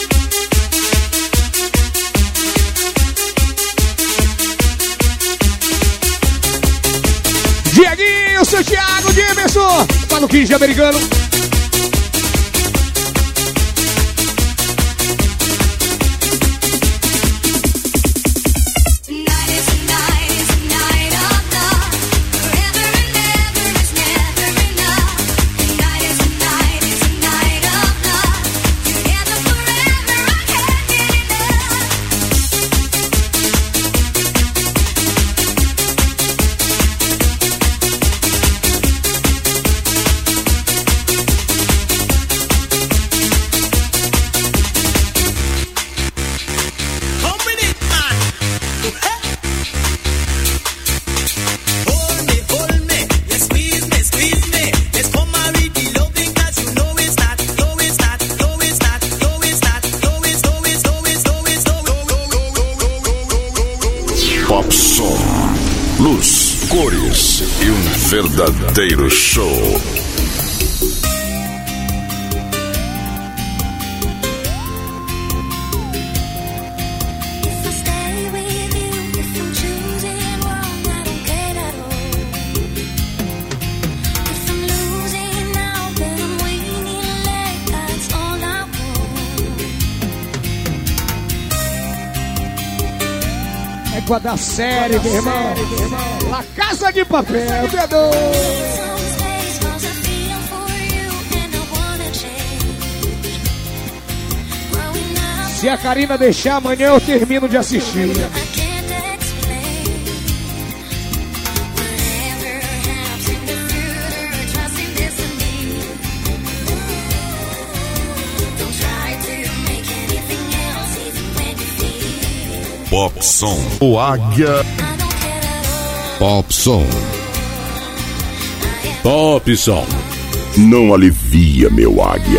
Dieguinho, seu Thiago, Dimerson, tá no 15 americano. Popson, luz, cores e um verdadeiro show. Égua da série, meu irmão. La Casa de Papel, Pedro. Se a Karina deixar, amanhã eu termino de assistir. Pop Som. O Águia. Pop Som. Pop Som. Não alivia, meu águia.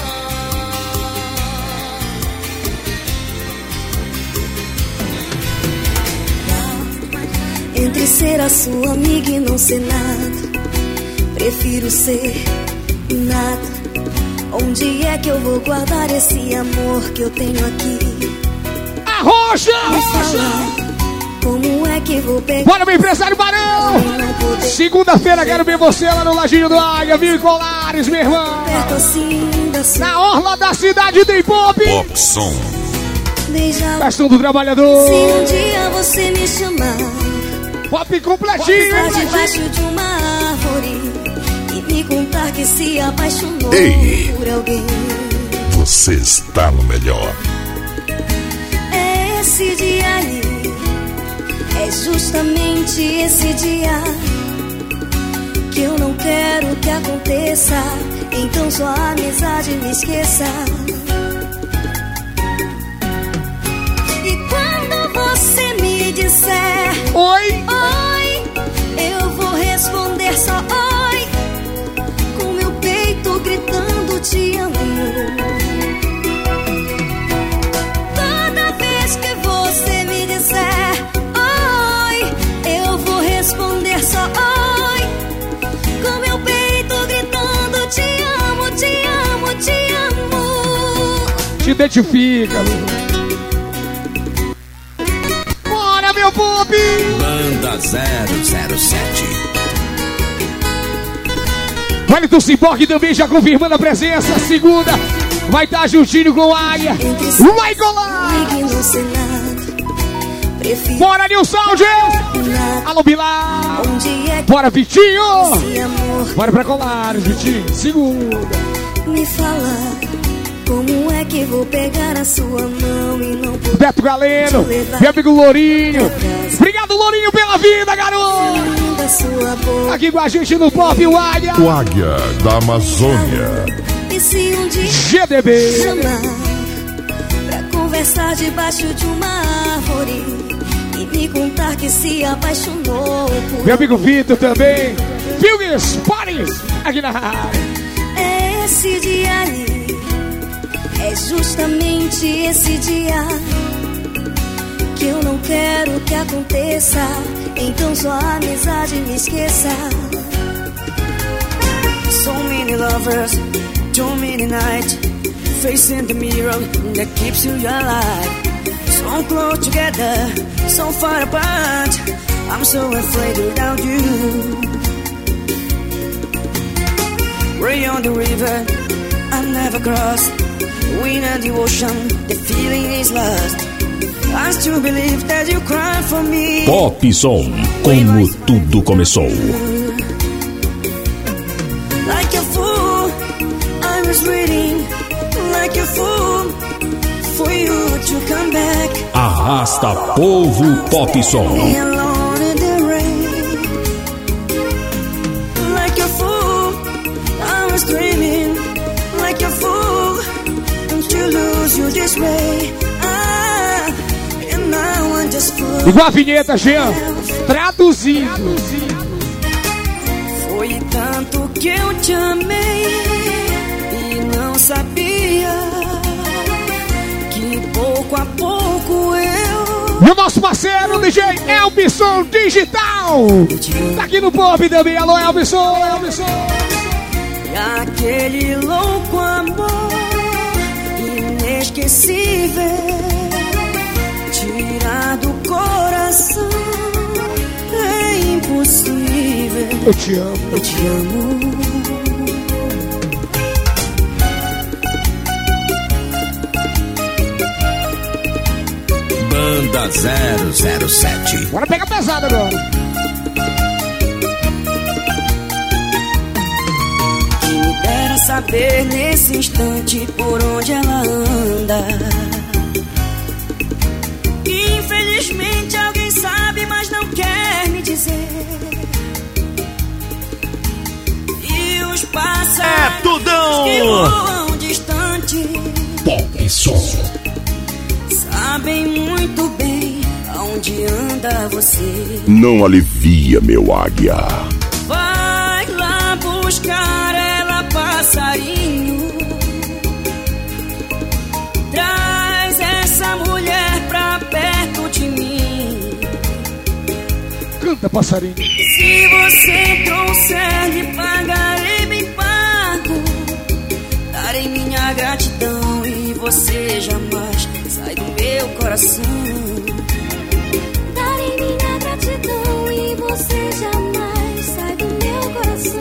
Entre ser a sua amiga e não ser nada, prefiro ser nada. Onde é que eu vou guardar esse amor que eu tenho aqui? Arrocha! Como é que vou pegar? Bora, meu empresário Barão! Segunda-feira quero ver você lá no Lajinho do Águia, viu, Colares, meu irmão? Na orla da cidade tem pop! Pop Som. Festão do Trabalhador! Se um dia você me chamar, pop completinho! Pode debaixo de uma árvore e me contar que se apaixonou por alguém. Você está no melhor. É esse dia aí, é justamente esse dia que eu não quero que aconteça. Então sua amizade me esqueça. E quando você me disser oi, oi, eu vou responder só oi, com meu peito gritando te amo. Toda vez que você me disser oi, eu vou responder só oi, com meu peito gritando te amo, te amo, te amo. Te identifica, bora, meu pop! Banda 007. Vale do Ciborgue também já confirmando a presença. Segunda vai estar juntinho com o Águia. Vai colar! Bora, Nilson! Alô, Bilar! Bora, Vitinho! Bora pra Colares, Vitinho. Segunda. Me fala, como é que vou pegar a sua mão e não poder Beto Galeno, meu amigo Lourinho. Obrigado, Lourinho, pela vida, garoto! Aqui com a gente no Pop, o Águia. O Águia da Amazônia. E se um dia GDB chamar pra conversar debaixo de uma árvore e me contar que se apaixonou por meu amigo Vitor também. Filmes, pares, aqui na rádio. É esse dia aí, é justamente esse dia que eu não quero que aconteça. Então sua amizade me esqueça. So many lovers, too many nights, facing the mirror that keeps you alive. So close together, so far apart, I'm so afraid without you. Way on the river, I never crossed. Wind and the ocean, the feeling is lost. I still believe that you cry for me. Pop Som, como tudo começou. Like a fool, I was waiting. Like a fool, for you to come back. Arrasta povo Pop Som. Alone in the rain. Like a fool, I was dreaming. Like a fool, don't you lose you this way. Igual a vinheta, Jean. Traduzindo. Foi tanto que eu te amei e não sabia que pouco a pouco eu... E o nosso parceiro DJ Elbson Digital tá aqui no Pop também. Alô, Elbson, Elbson. E aquele louco amor inesquecível, tirar do coração é impossível. Eu te amo, eu te amo. Banda 007. Bora pegar pesado agora. Quem me dera saber nesse instante por onde ela anda. Infelizmente alguém sabe, mas não quer me dizer. E os pássaros que voam distante Pop Som sabem muito bem onde anda você. Não alivia, meu águia. Vai lá buscar ela, passarinho. Traz essa mulher pra perto de mim. Canta, passarinho. Se você trouxer, lhe pagarei bem pago. Darei minha gratidão e você jamais sai do meu coração. Darei minha gratidão e você jamais sai do meu coração.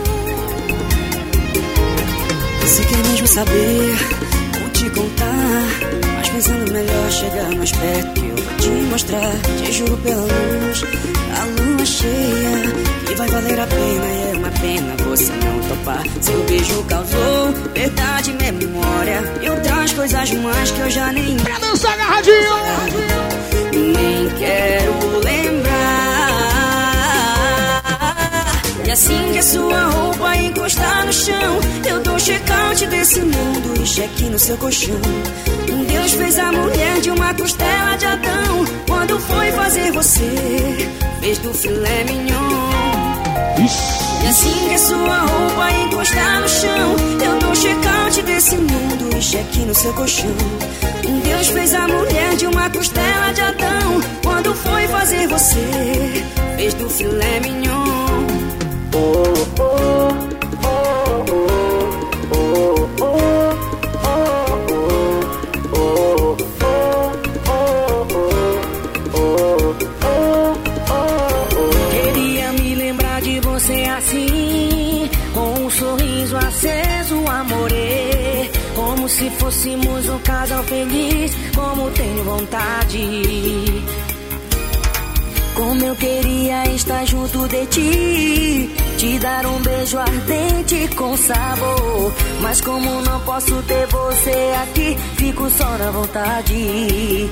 Você quer mesmo saber, vou te contar. Mas pensando melhor, chegar mais perto que eu vou te mostrar. Te juro pela luz, a lua cheia, que vai valer a pena. E é uma pena você não topar. Seu beijo causou verdade e memória e outras coisas mais que eu já nem... Pra dançar agarradinho! Nem quero lembrar. E assim que a sua roupa encostar no chão, eu dou check-out desse mundo e check no seu colchão. Deus fez a mulher de uma costela de Adão. Quando foi fazer você, fez do filé mignon. E assim que a sua roupa encostar no chão, eu dou check-out desse mundo e check no seu colchão. Deus fez a mulher de uma costela de Adão. Quando foi fazer você, fez do filé mignon. Queria me lembrar de você assim, com um sorriso aceso, amorê. Como se fôssemos um casal feliz, como tenho vontade. Como eu queria estar junto de ti, te dar um beijo ardente com sabor. Mas como não posso ter você aqui, fico só na vontade.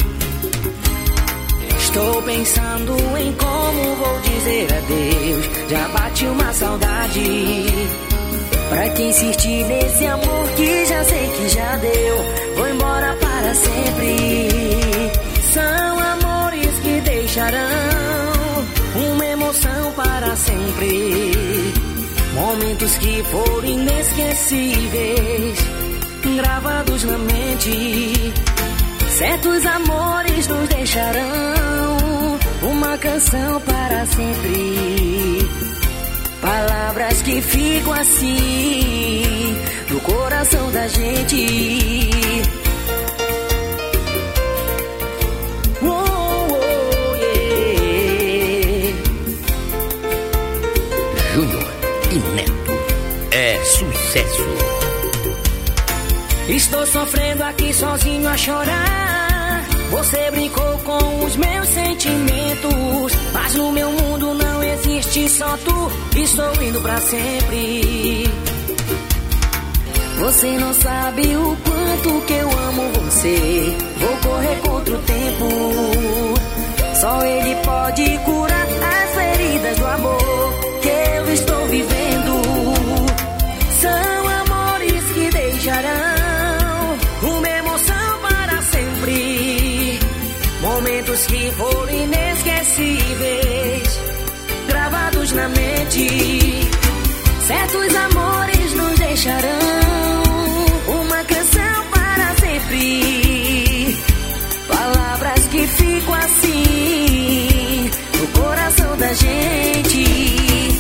Estou pensando em como vou dizer adeus, já bate uma saudade. Pra quem insistir nesse amor que já sei que já deu, vou embora para sempre. São amores que deixarão uma emoção para sempre. Momentos que foram inesquecíveis, gravados na mente. Certos amores nos deixarão uma canção para sempre. Palavras que ficam assim no coração da gente. Júnior e Neto é sucesso. Estou sofrendo aqui sozinho a chorar. Você brincou com os meus sentimentos, mas no meu mundo não existe só tu. Estou indo pra sempre. Você não sabe o quanto que eu amo você. Vou correr contra o tempo. Só ele pode curar as feridas do amor que eu estou vivendo. São amores que deixarão uma emoção para sempre. Momentos que foram inesquecíveis, gravados na mente. Certos amores nos deixarão uma canção para sempre. Palavras que ficam assim no coração da gente.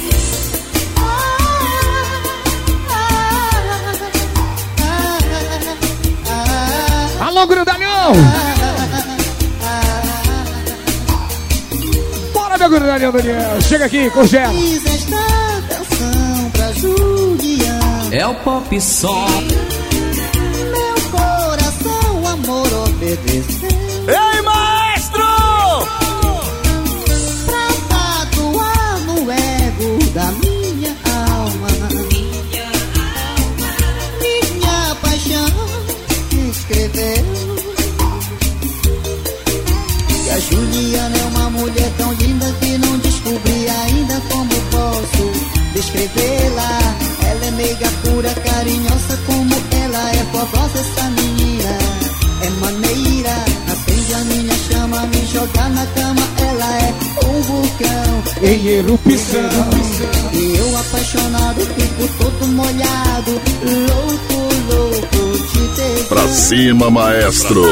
Alô, grandalhão! Bora, meu grandalhão, Daniel! Chega aqui, congela! Fiz esta canção pra Julião. É o pop som. Meu coração, amor, obedeceu. Ei, maestro! Pra tatuar no ego da minha alma. Minha paixão escreveu. E a Juliana é uma mulher tão linda que não descobri ainda como posso descrevê-la. Ela é meiga, pura, carinhosa, como ela é fofosa. Essa menina é maneira, acende a minha chama, me joga na cama. Ela paixão em erupção. E eu apaixonado fico todo molhado, louco te deixar. Pra cima, maestro.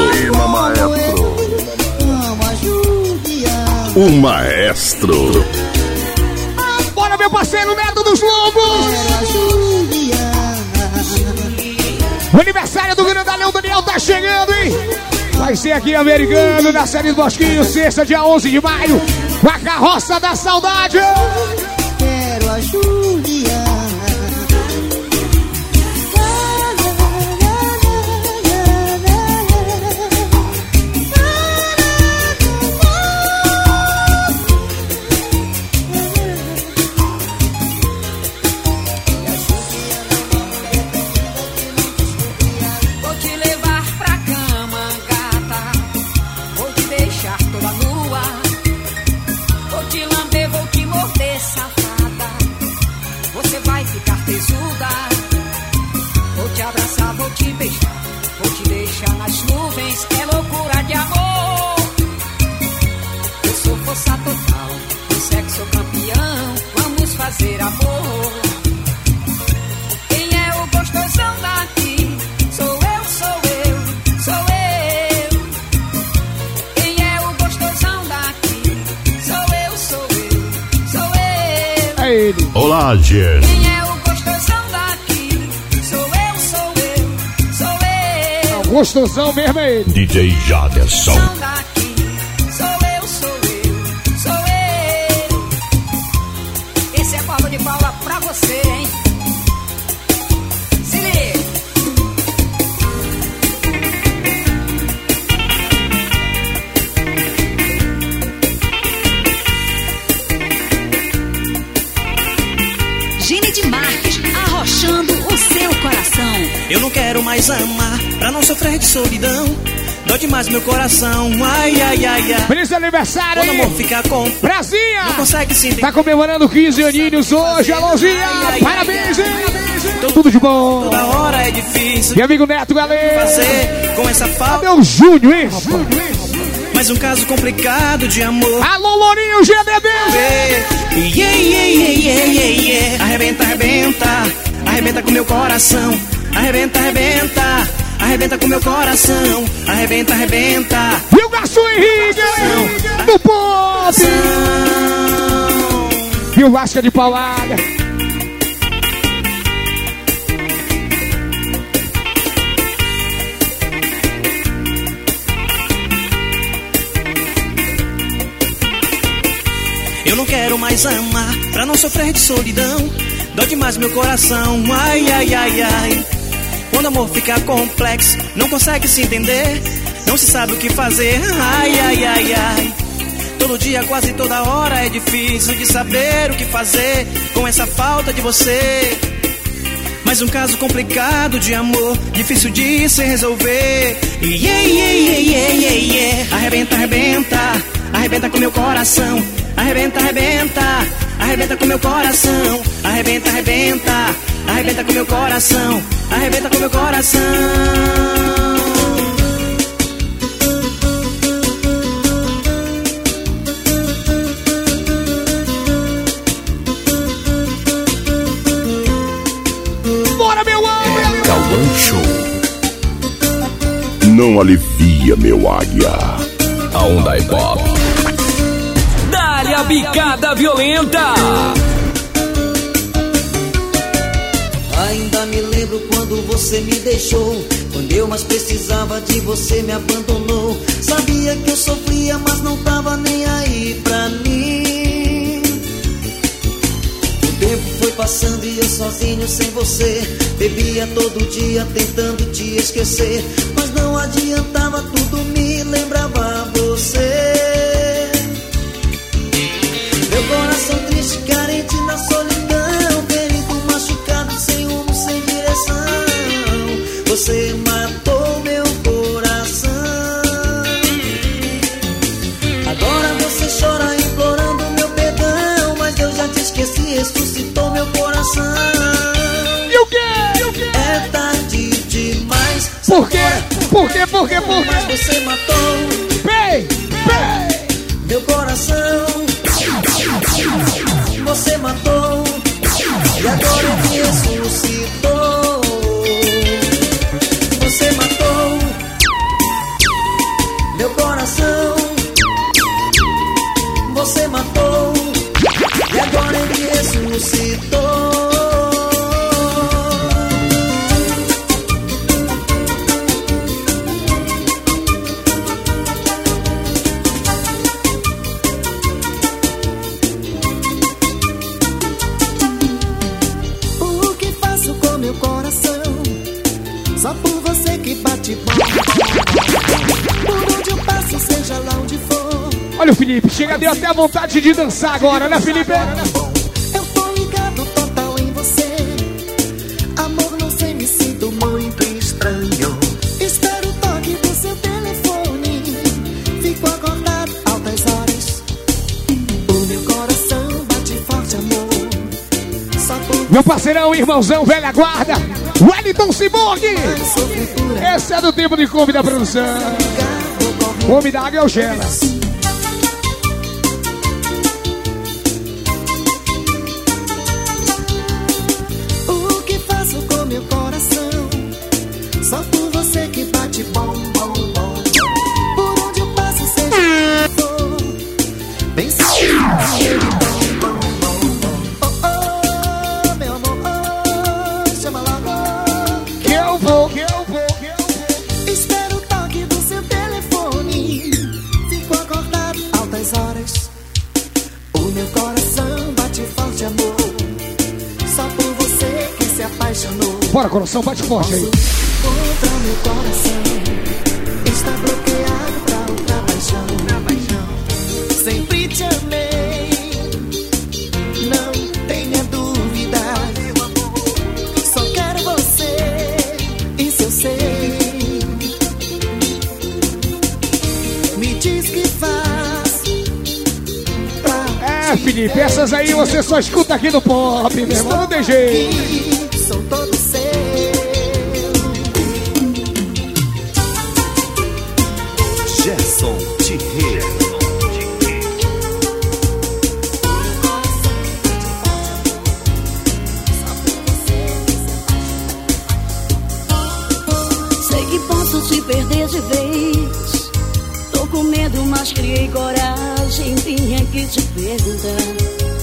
Amo a Juliana. O maestro. Bora, meu parceiro Neto dos Lobos. O aniversário do grandalhão Daniel tá chegando, hein? Vai ser aqui americano, na série do Bosquinho, sexta, dia 11 de maio, com a Carroça da Saudade. Quero a Juliana. Vou te levar pra cama, gata. Vou te deixar toda nua. Vou te lamber, vou te morder, safada. Você vai ficar tesuda. Vou te abraçar, vou te beijar. Vou te deixar nas nuvens, é loucura de amor. Eu sou força total, o sexo campeão. Vamos fazer amor. Quem é o gostosão daqui? Sou eu, sou eu, sou eu. Quem é o gostosão daqui? Sou eu, sou eu, sou eu. É ele. Olá, gente. Quem é o gostosão daqui? Sou eu, sou eu, sou eu. O gostosão mesmo é ele. DJ Jaderson. Gostosão daqui? Sou eu, sou eu, sou eu. Esse é Paulo de Paula pra você, hein? Se liga. Gine de Marques, arrochando o seu coração. Eu não quero mais amar, pra não sofrer de solidão. Dói demais meu coração, ai, ai, ai, ai. Feliz aniversário, quando o hein? amor fica com Brasinha! não consegue se entender. Tá comemorando 15 aninhos hoje, alôzinha! Parabéns, hein? Tudo de bom! Toda hora é difícil. E amigo Neto, galera! Fazer com essa falta. Cadê o Júnior, hein? Mais um caso complicado de amor. Alô, Lourinho, GDB! Arrebenta, arrebenta, arrebenta com meu coração. Arrebenta, arrebenta, arrebenta com meu coração. Arrebenta, arrebenta. E o Garçom Henrique do Pop! E o Vasca de Paulada. Eu não quero mais amar, pra não sofrer de solidão. Dói demais meu coração, ai, ai, ai, ai. Quando o amor fica complexo, não consegue se entender. Não se sabe o que fazer, ai, ai, ai, ai. Todo dia, quase toda hora é difícil de saber o que fazer com essa falta de você. Mais um caso complicado de amor, difícil de se resolver. Arrebenta, arrebenta, arrebenta com meu coração. Arrebenta, arrebenta, arrebenta com meu coração. Arrebenta, arrebenta, arrebenta com meu coração. Arrebenta com meu coração. Bora, meu É Cauã Show. Não alivia, meu águia. A onda é pop. Dá-lhe a bicada violenta. Ainda me lembro quando você me deixou. Quando eu mais precisava de você, me abandonou. Sabia que eu sofria, mas não tava nem aí pra mim. O tempo foi passando e eu sozinho sem você. Bebia todo dia tentando te esquecer, mas não adiantava, tudo me lembrava você. Meu coração triste, carente na solidão, ferido, machucado, sem rumo, sem direção. Você matou meu coração. Agora você chora implorando meu perdão, mas eu já te esqueci, ressuscitou meu coração. E o quê? É tarde demais. Por quê? Por quê? Por quê? Por quê? Mas você matou Bem, meu coração. você matou e agora me ressuscitou. Você matou meu coração. Você matou e agora me ressuscitou. Só por você que bate bom. Por onde eu passo, seja lá onde for. Olha o Felipe, chega, deu até a vontade de dançar agora, né, Felipe? Eu tô ligado total em você. Amor, não sei, me sinto muito estranho. Espero o toque do seu telefone. Fico acordado altas horas. O meu coração bate forte, amor. Só por meu parceirão, irmãozão, velha guarda, Wellington Cyborg. Esse é do tempo de Kombi da produção. Kombi da Águia Algela. O que faço com meu coração? Só por você que bate bom, bom, bom. Por onde eu passo, seja onde for. Bem certinho, bom, bom, bom, bom. Oh, oh, meu amor, oh, chama logo. Que eu vou. Espero o toque do seu telefone. Fico acordado altas horas. O meu coração bate forte, amor. Só por você que se apaixonou. Bora, coração, bate forte aí. Contra o meu coração está bloqueado pra outra paixão. Sempre te amei, não tenha dúvida. Só quero você, isso eu sei. Me diz que faz pra Felipe, essas aí você só escuta aqui no Pop, meu irmão, não tem jeito. Sou todo seu. Gerson Thierry. Sei que posso te perder de vez. Tô com medo, mas criei coragem. Vim aqui te perguntar.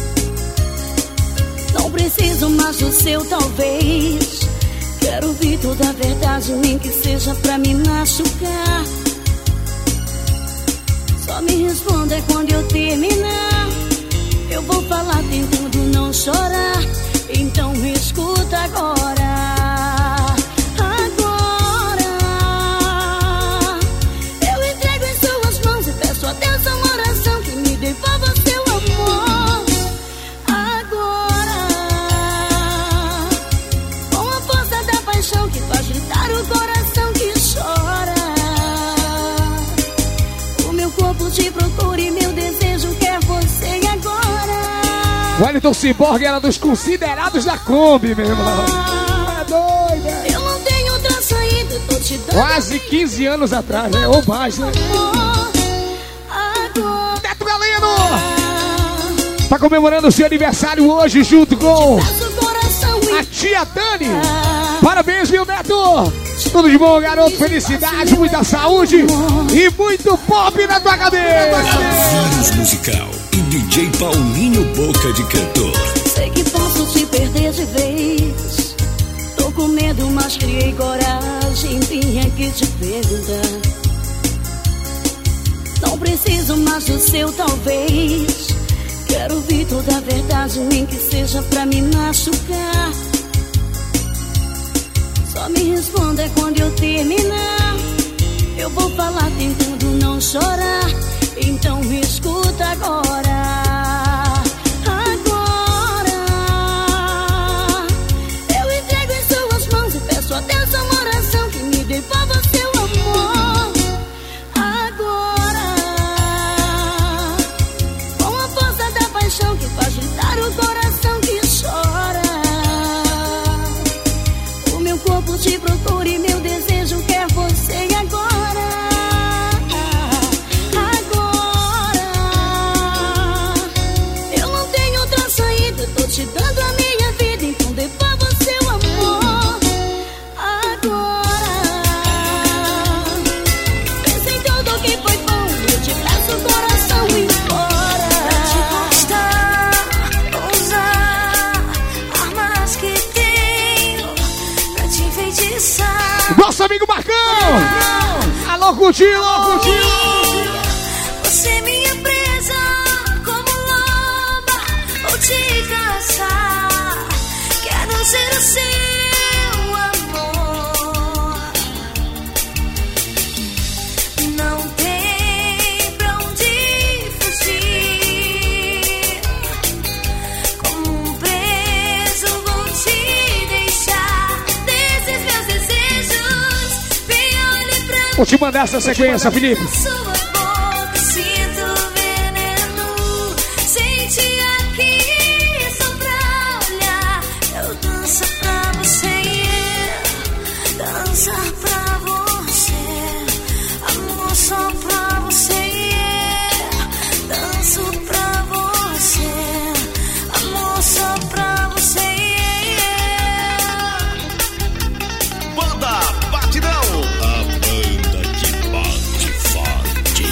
Não preciso mais do seu talvez. Quero ouvir toda a verdade, nem que seja pra me machucar. Só me responda quando eu terminar. Eu vou falar tentando não chorar. Então me escuta agora. Agora eu entrego em suas mãos e peço a Deus uma oração que me devolva seu amor. Agora, com a força da paixão que faz gritar o coração que chora. O meu corpo te procura e meu desejo quer você agora. O Wellington Cyborg era dos considerados da Kombi, meu irmão. É doido. Eu não tenho outra saída, tô te dando. Quase 15 anos atrás, né? Ou mais, né? Neto Galeno tá comemorando o seu aniversário hoje junto com a tia Dani. Parabéns, viu, Neto? Tudo de bom, garoto. Felicidade, muita saúde e muito pop na tua cabeça. Vírus Musical e DJ Paulinho Boca de Cantor. Sei que posso te perder de vez. Tô com medo, mas criei coragem. Vim aqui te perguntar. Não preciso mais do seu talvez. Quero ouvir toda a verdade, nem que seja pra me machucar. Só me responda quando eu terminar. Eu vou falar tentando não chorar. Então me escuta agora. Agora eu entrego em suas mãos e peço a Deus uma oração que me devolva seu amor. Agora, com a força da paixão que faz gritar o coração que chora. O meu corpo te procura e meu desejo quer você agora. Agora amigo Marcão. Alô, Coutinho, alô, Coutinho. Você é minha presa, como loba, vou te caçar. Quero ser o seu amor. Não tem pra onde fugir. Como um preso vou te deixar. Desses meus desejos, vem olhe pra mim. Vou te mandar essa sequência, Felipe. Sua boca, sinto veneno. Sente aqui só pra olhar. Eu danço pra você, yeah. Dançar pra você. Amor só pra você, yeah. Danço pra você. Amor só pra você, yeah. Banda Batidão. A banda que bate forte.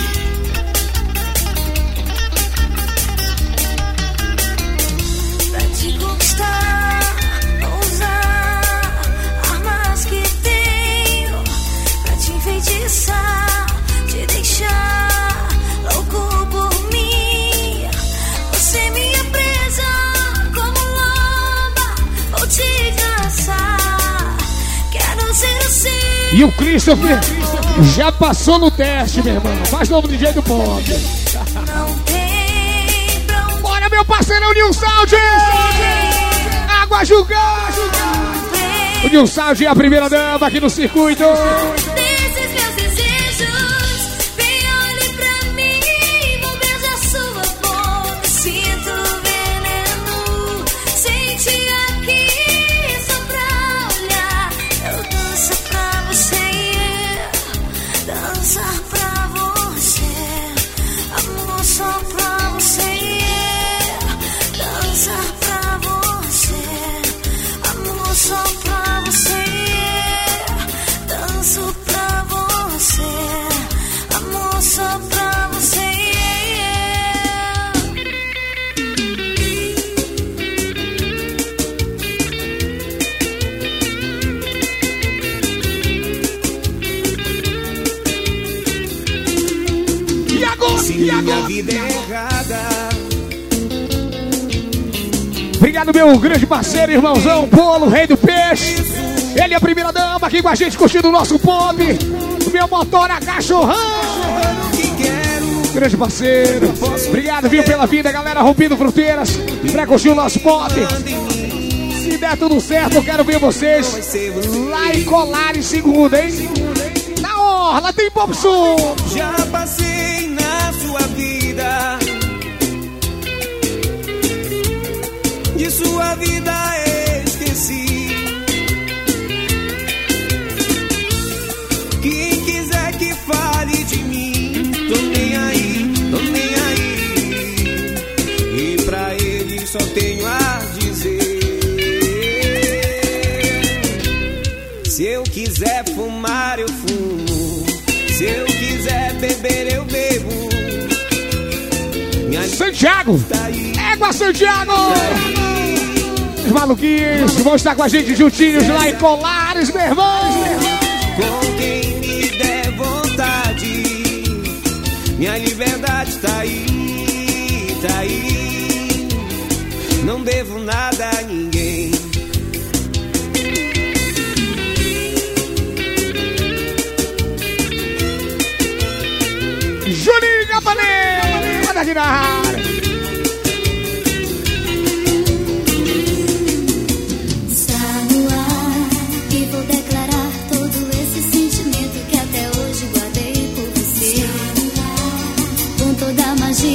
Pra te conquistar, vou usar armas que tenho. Pra te enfeitiçar, te deixar louco por mim. Você é minha presa, como loba, vou te caçar. Quero ser o seu. E o Christopher já passou no teste, meu irmão. Mais novo DJ do pop. Não tem pra onde. Bora, meu parceirão New Sound! Água julgar! O New Sound é a primeira dama aqui no circuito. Desses meus desejos, vem olhe pra mim. Vou beijar sua boca, sinto veneno. Sente aqui só pra olhar. Eu danço pra você, yeah. Dançar pra você. Amor só pra você, yeah. Dançar pra você. Amor só pra você, yeah. Danço pra você. Amor só pra você, yeah. E agora? Se minha vida é errada, Obrigado, meu grande parceiro, irmãozão, Polo, rei do peixe. Ele é a primeira dama aqui com a gente, curtindo o nosso pop. Meu motor a cachorrão. Grande parceiro. Obrigado, viu, pela vida, galera, rompendo fronteiras pra curtir o nosso pop. Se der tudo certo, eu quero ver vocês lá em Colares segunda, hein? Na orla tem Pop Som. já passei na sua vida. De sua vida esqueci. Quem quiser que fale de mim, tô nem aí, tô nem aí. E pra ele só tenho a dizer: se eu quiser fumar, eu fumo. Se eu quiser beber, eu bebo. Santiago! Égua Santiago! Os maluquinhos vão estar com a gente juntinhos lá em Colares, meu irmão! Com quem me der vontade, minha liberdade tá aí, tá aí. Não devo nada a ninguém. Juninho Capanema! Manda aqui na área! Está no ar e vou declarar todo esse sentimento que até hoje guardei por você. Com toda a magia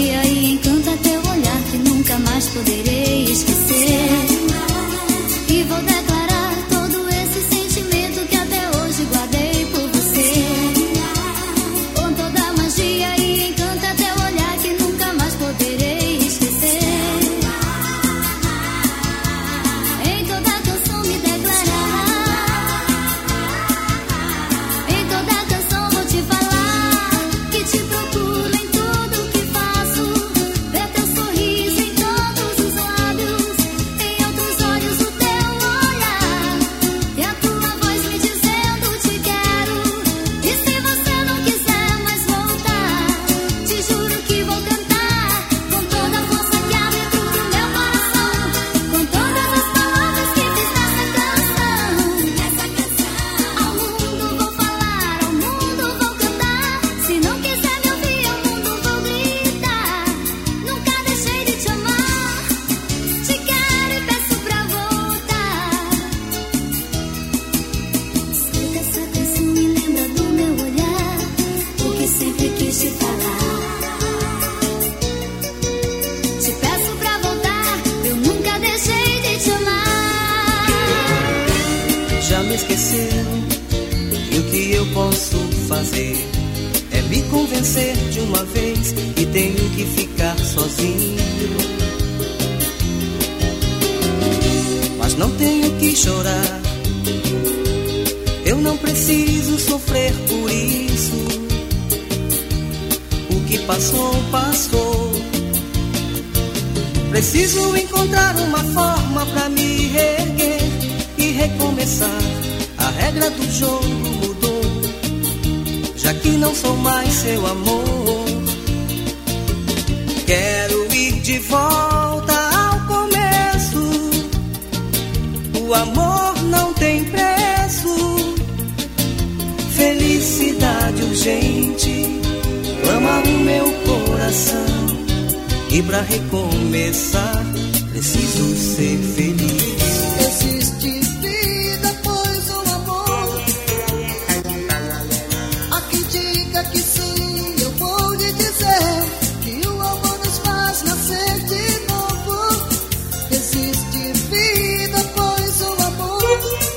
esqueceu. E o que eu posso fazer é me convencer de uma vez que tenho que ficar sozinho. Mas não tenho que chorar, eu não preciso sofrer por isso. O que passou, passou. Preciso encontrar uma forma pra me reerguer e recomeçar. A regra do jogo mudou, já que não sou mais seu amor. Quero ir de volta ao começo. O amor não tem preço. Felicidade urgente clama o meu coração. E pra recomeçar, preciso ser feliz. Existe vida, pois o amor. Há quem diga que sim, eu vou lhe dizer que o amor nos faz nascer de novo. Existe vida, pois o amor.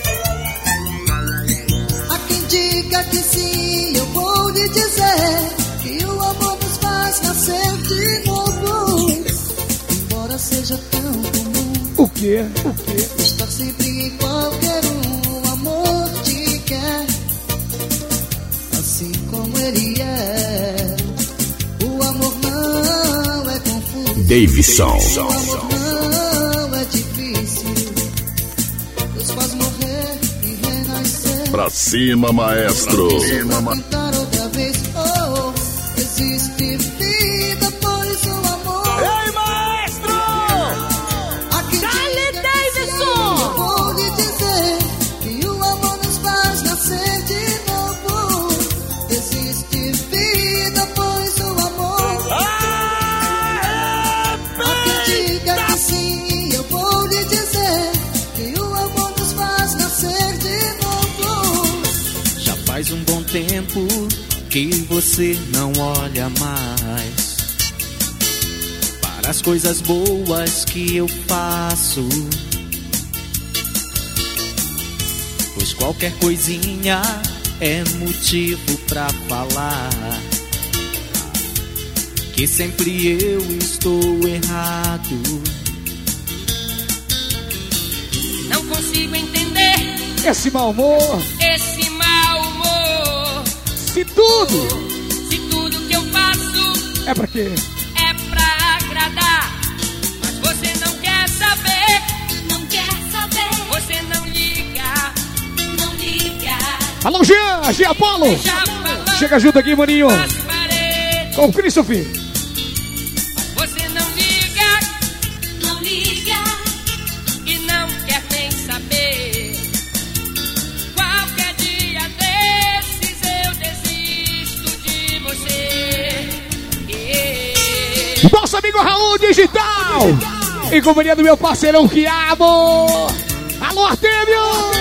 Há quem diga que sim, eu vou lhe dizer que o amor nos faz nascer de novo. Embora seja tão comum o quê? estar sempre em qualquer um, o amor te quer assim como ele é. O amor não é confuso, Davidson. o amor não é difícil, nos faz morrer e renascer. Pra cima, maestro. Pra tentar outra vez, oh, existe vida, pois o amor. Ei, maestro! Dale, Davidson! Eu vou lhe dizer que o amor nos faz nascer de novo. Existe vida, pois o amor. Há quem diga que sim, eu vou lhe dizer que o amor nos faz nascer de novo. Já faz um bom tempo que você não olha mais para as coisas boas que eu faço, pois qualquer coisinha é motivo pra falar que sempre eu estou errado. Não consigo entender Esse mau humor, esse mau humor. se tudo Se tudo que eu faço é pra quê? é pra agradar, mas você não quer saber. Não quer saber, Você não liga. não liga. Alô, Jean Apolo! Chega junto aqui, maninho! Com o Christopher! Você não liga, Não liga, e não quer nem saber. Qualquer dia desses eu desisto de você. Nosso amigo Raul Digital! Em companhia do meu parceirão Quiabo! Alô, Artêmio!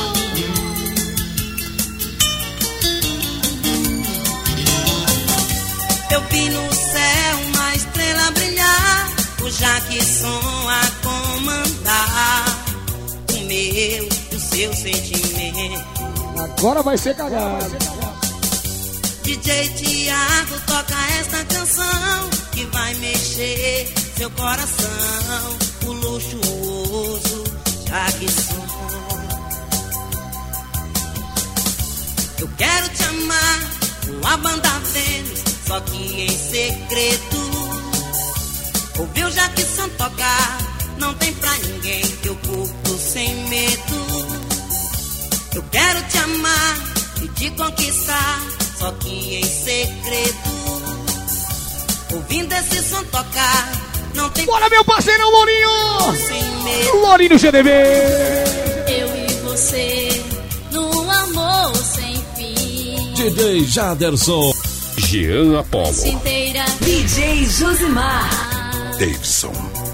Eu vi no céu uma estrela brilhar, o Jackson a comandar o meu e o seu sentimento. Agora vai ser cagado. DJ Thiago toca esta canção que vai mexer seu coração. O luxuoso Jackson. Eu quero te amar com a banda Vênus, só que em segredo. Ouviu Jackson tocar, não tem pra ninguém que eu curto sem medo. Eu quero te amar e te conquistar, só que em segredo. Ouvindo esse som tocar, não tem. Bora, meu parceirão Lourinho! Sem medo. Lourinho GDB! Eu e você, num amor sem fim. DJ Jaderson. Jean Apolo. Inteira. DJ Josimar. Davidson.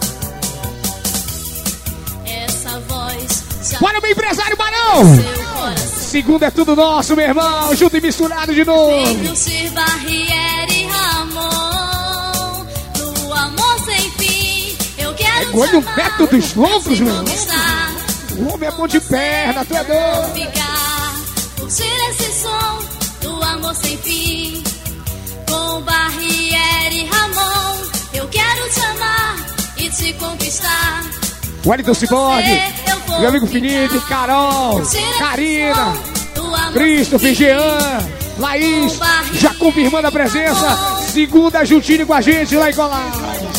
Essa voz já Bora, meu empresário Barão! seu coração. Segunda é tudo nosso, meu irmão! Junto e misturado de novo! Vem Sir Barriere e Ramon. No amor sem fim, eu quero É gol do Beto dos Loucos, meu. conquistar. O homem é bom de perna, tu é doido. Ficar, curtir esse som do amor sem fim. Com Barriere e Ramon, eu quero te amar e te conquistar. Wellington Ciborgue, meu amigo Felipe, Carol, Karina, Christopher, Jean, Laís, já confirmando a presença. Segunda juntinho com a gente lá em Colares.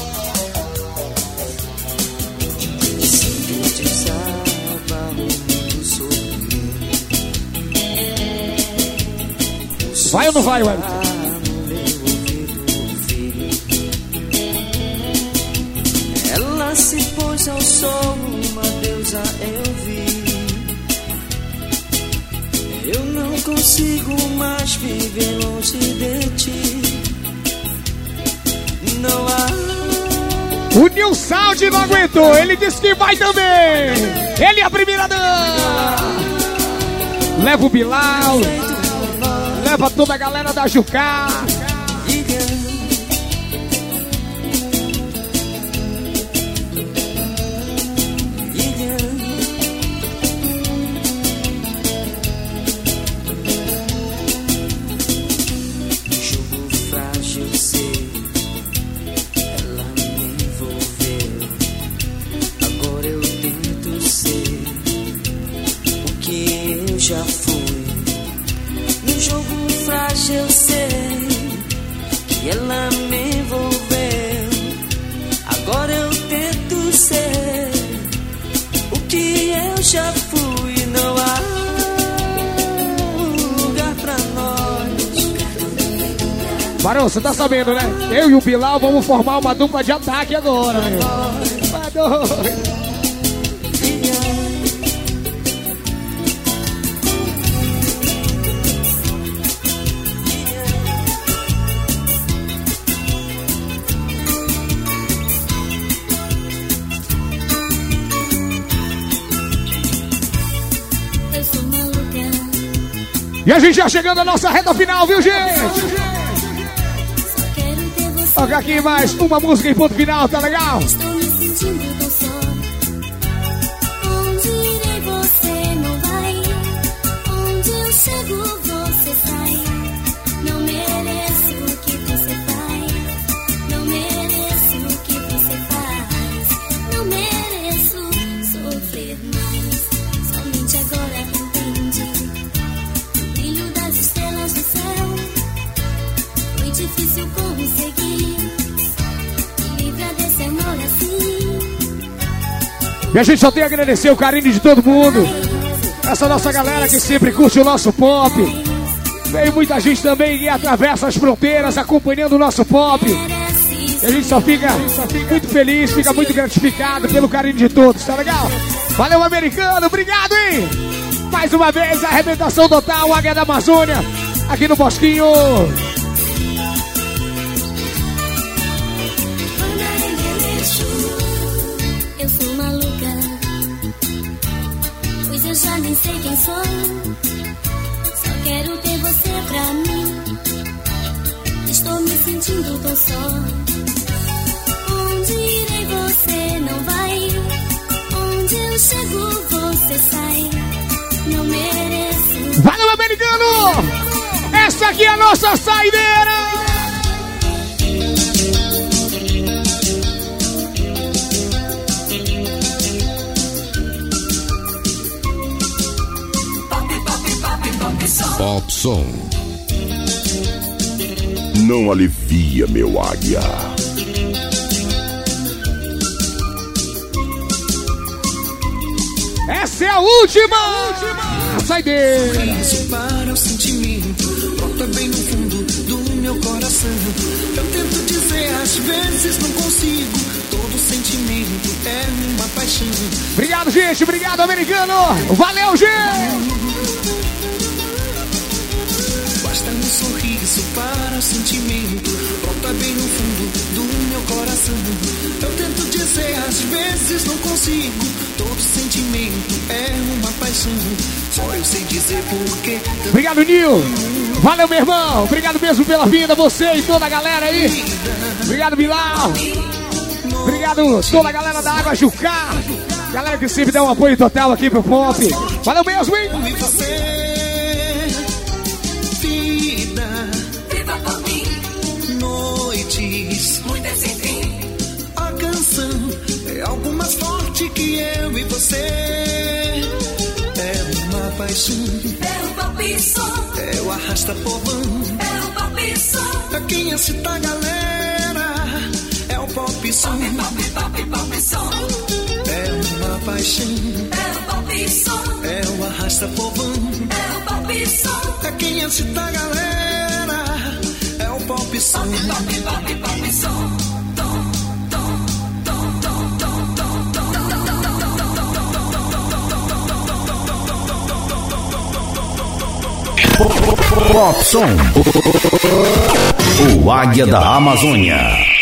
Vai ou não vai, Wellington? Ela se pôs ao sol, uma deusa eu vi. Eu não consigo mais viver longe de ti. Não há. O New Sound não aguentou, ele disse que vai também. Ele é a primeira dama. Leva o Bilal, leva toda a galera da Jucá. Já fui no jogo frágil, eu sei que ela me envolveu. Agora eu tento ser o que eu já fui. Não há lugar pra nós. Barão, você tá sabendo, né? Eu e o Bilal vamos formar uma dupla de ataque agora, meu. Vai doido. E a gente já chegando à nossa reta final, viu, gente? Olha aqui mais uma música em ponto final, tá legal? Estou me sentindo tão só. Onde irei você não vai. Onde eu chego você sai. Não mereço o que você faz. Não mereço o que você faz. Não mereço sofrer mais. Somente agora entendi. Estrelas do céu, foi difícil conseguir livrar desse amor assim. E a gente só tem a agradecer o carinho de todo mundo. Essa nossa galera que sempre curte o nosso pop. Veio muita gente também que atravessa as fronteiras acompanhando o nosso pop. E a gente só fica muito feliz, fica muito gratificado pelo carinho de todos, tá legal? Valeu, americano, obrigado, hein? Mais uma vez, a arrebentação total, Águia da Amazônia, aqui no Bosquinho. Eu sou maluca, pois eu já nem sei quem sou. Só quero ter você pra mim. Estou me sentindo tão só. Onde irei você não vai. Onde eu chego você sai. Não mereço. Valeu, americano! Essa aqui é a nossa saideira! Pop Som. Não alivia, meu águia. Essa é a última saideira. Isso para o sentimento, brota bem no fundo do meu coração. Eu tento dizer, às vezes não consigo. Todo sentimento é uma paixão. Obrigado, gente. Obrigado, americano. Valeu, gente. Basta um sorriso para o sentimento, brota bem no fundo do meu coração. Eu tento dizer, às vezes não consigo. Todo sentimento é uma paixão. Só eu sei dizer porquê. Obrigado, Nil. Valeu, meu irmão. Obrigado mesmo pela vida, você e toda a galera aí. Obrigado, Bilal. Obrigado toda a galera da Água Jucá. Galera que sempre dá um apoio total aqui pro Pop. Valeu mesmo, hein? Vida, viva por mim. Noites, muitas sem fim. A canção é algo mais forte que eu e você. É uma paixão. É o Pop Som. É o arrasta povão. É o Pop Som. É quem excita a galera. É o Pop Som. Pop Som. É uma paixão. É o Pop Som. É o arrasta povão. É o Pop Som. É quem excita a galera. É o Pop Som. Pop Som. Pop Som, o Águia da Amazônia.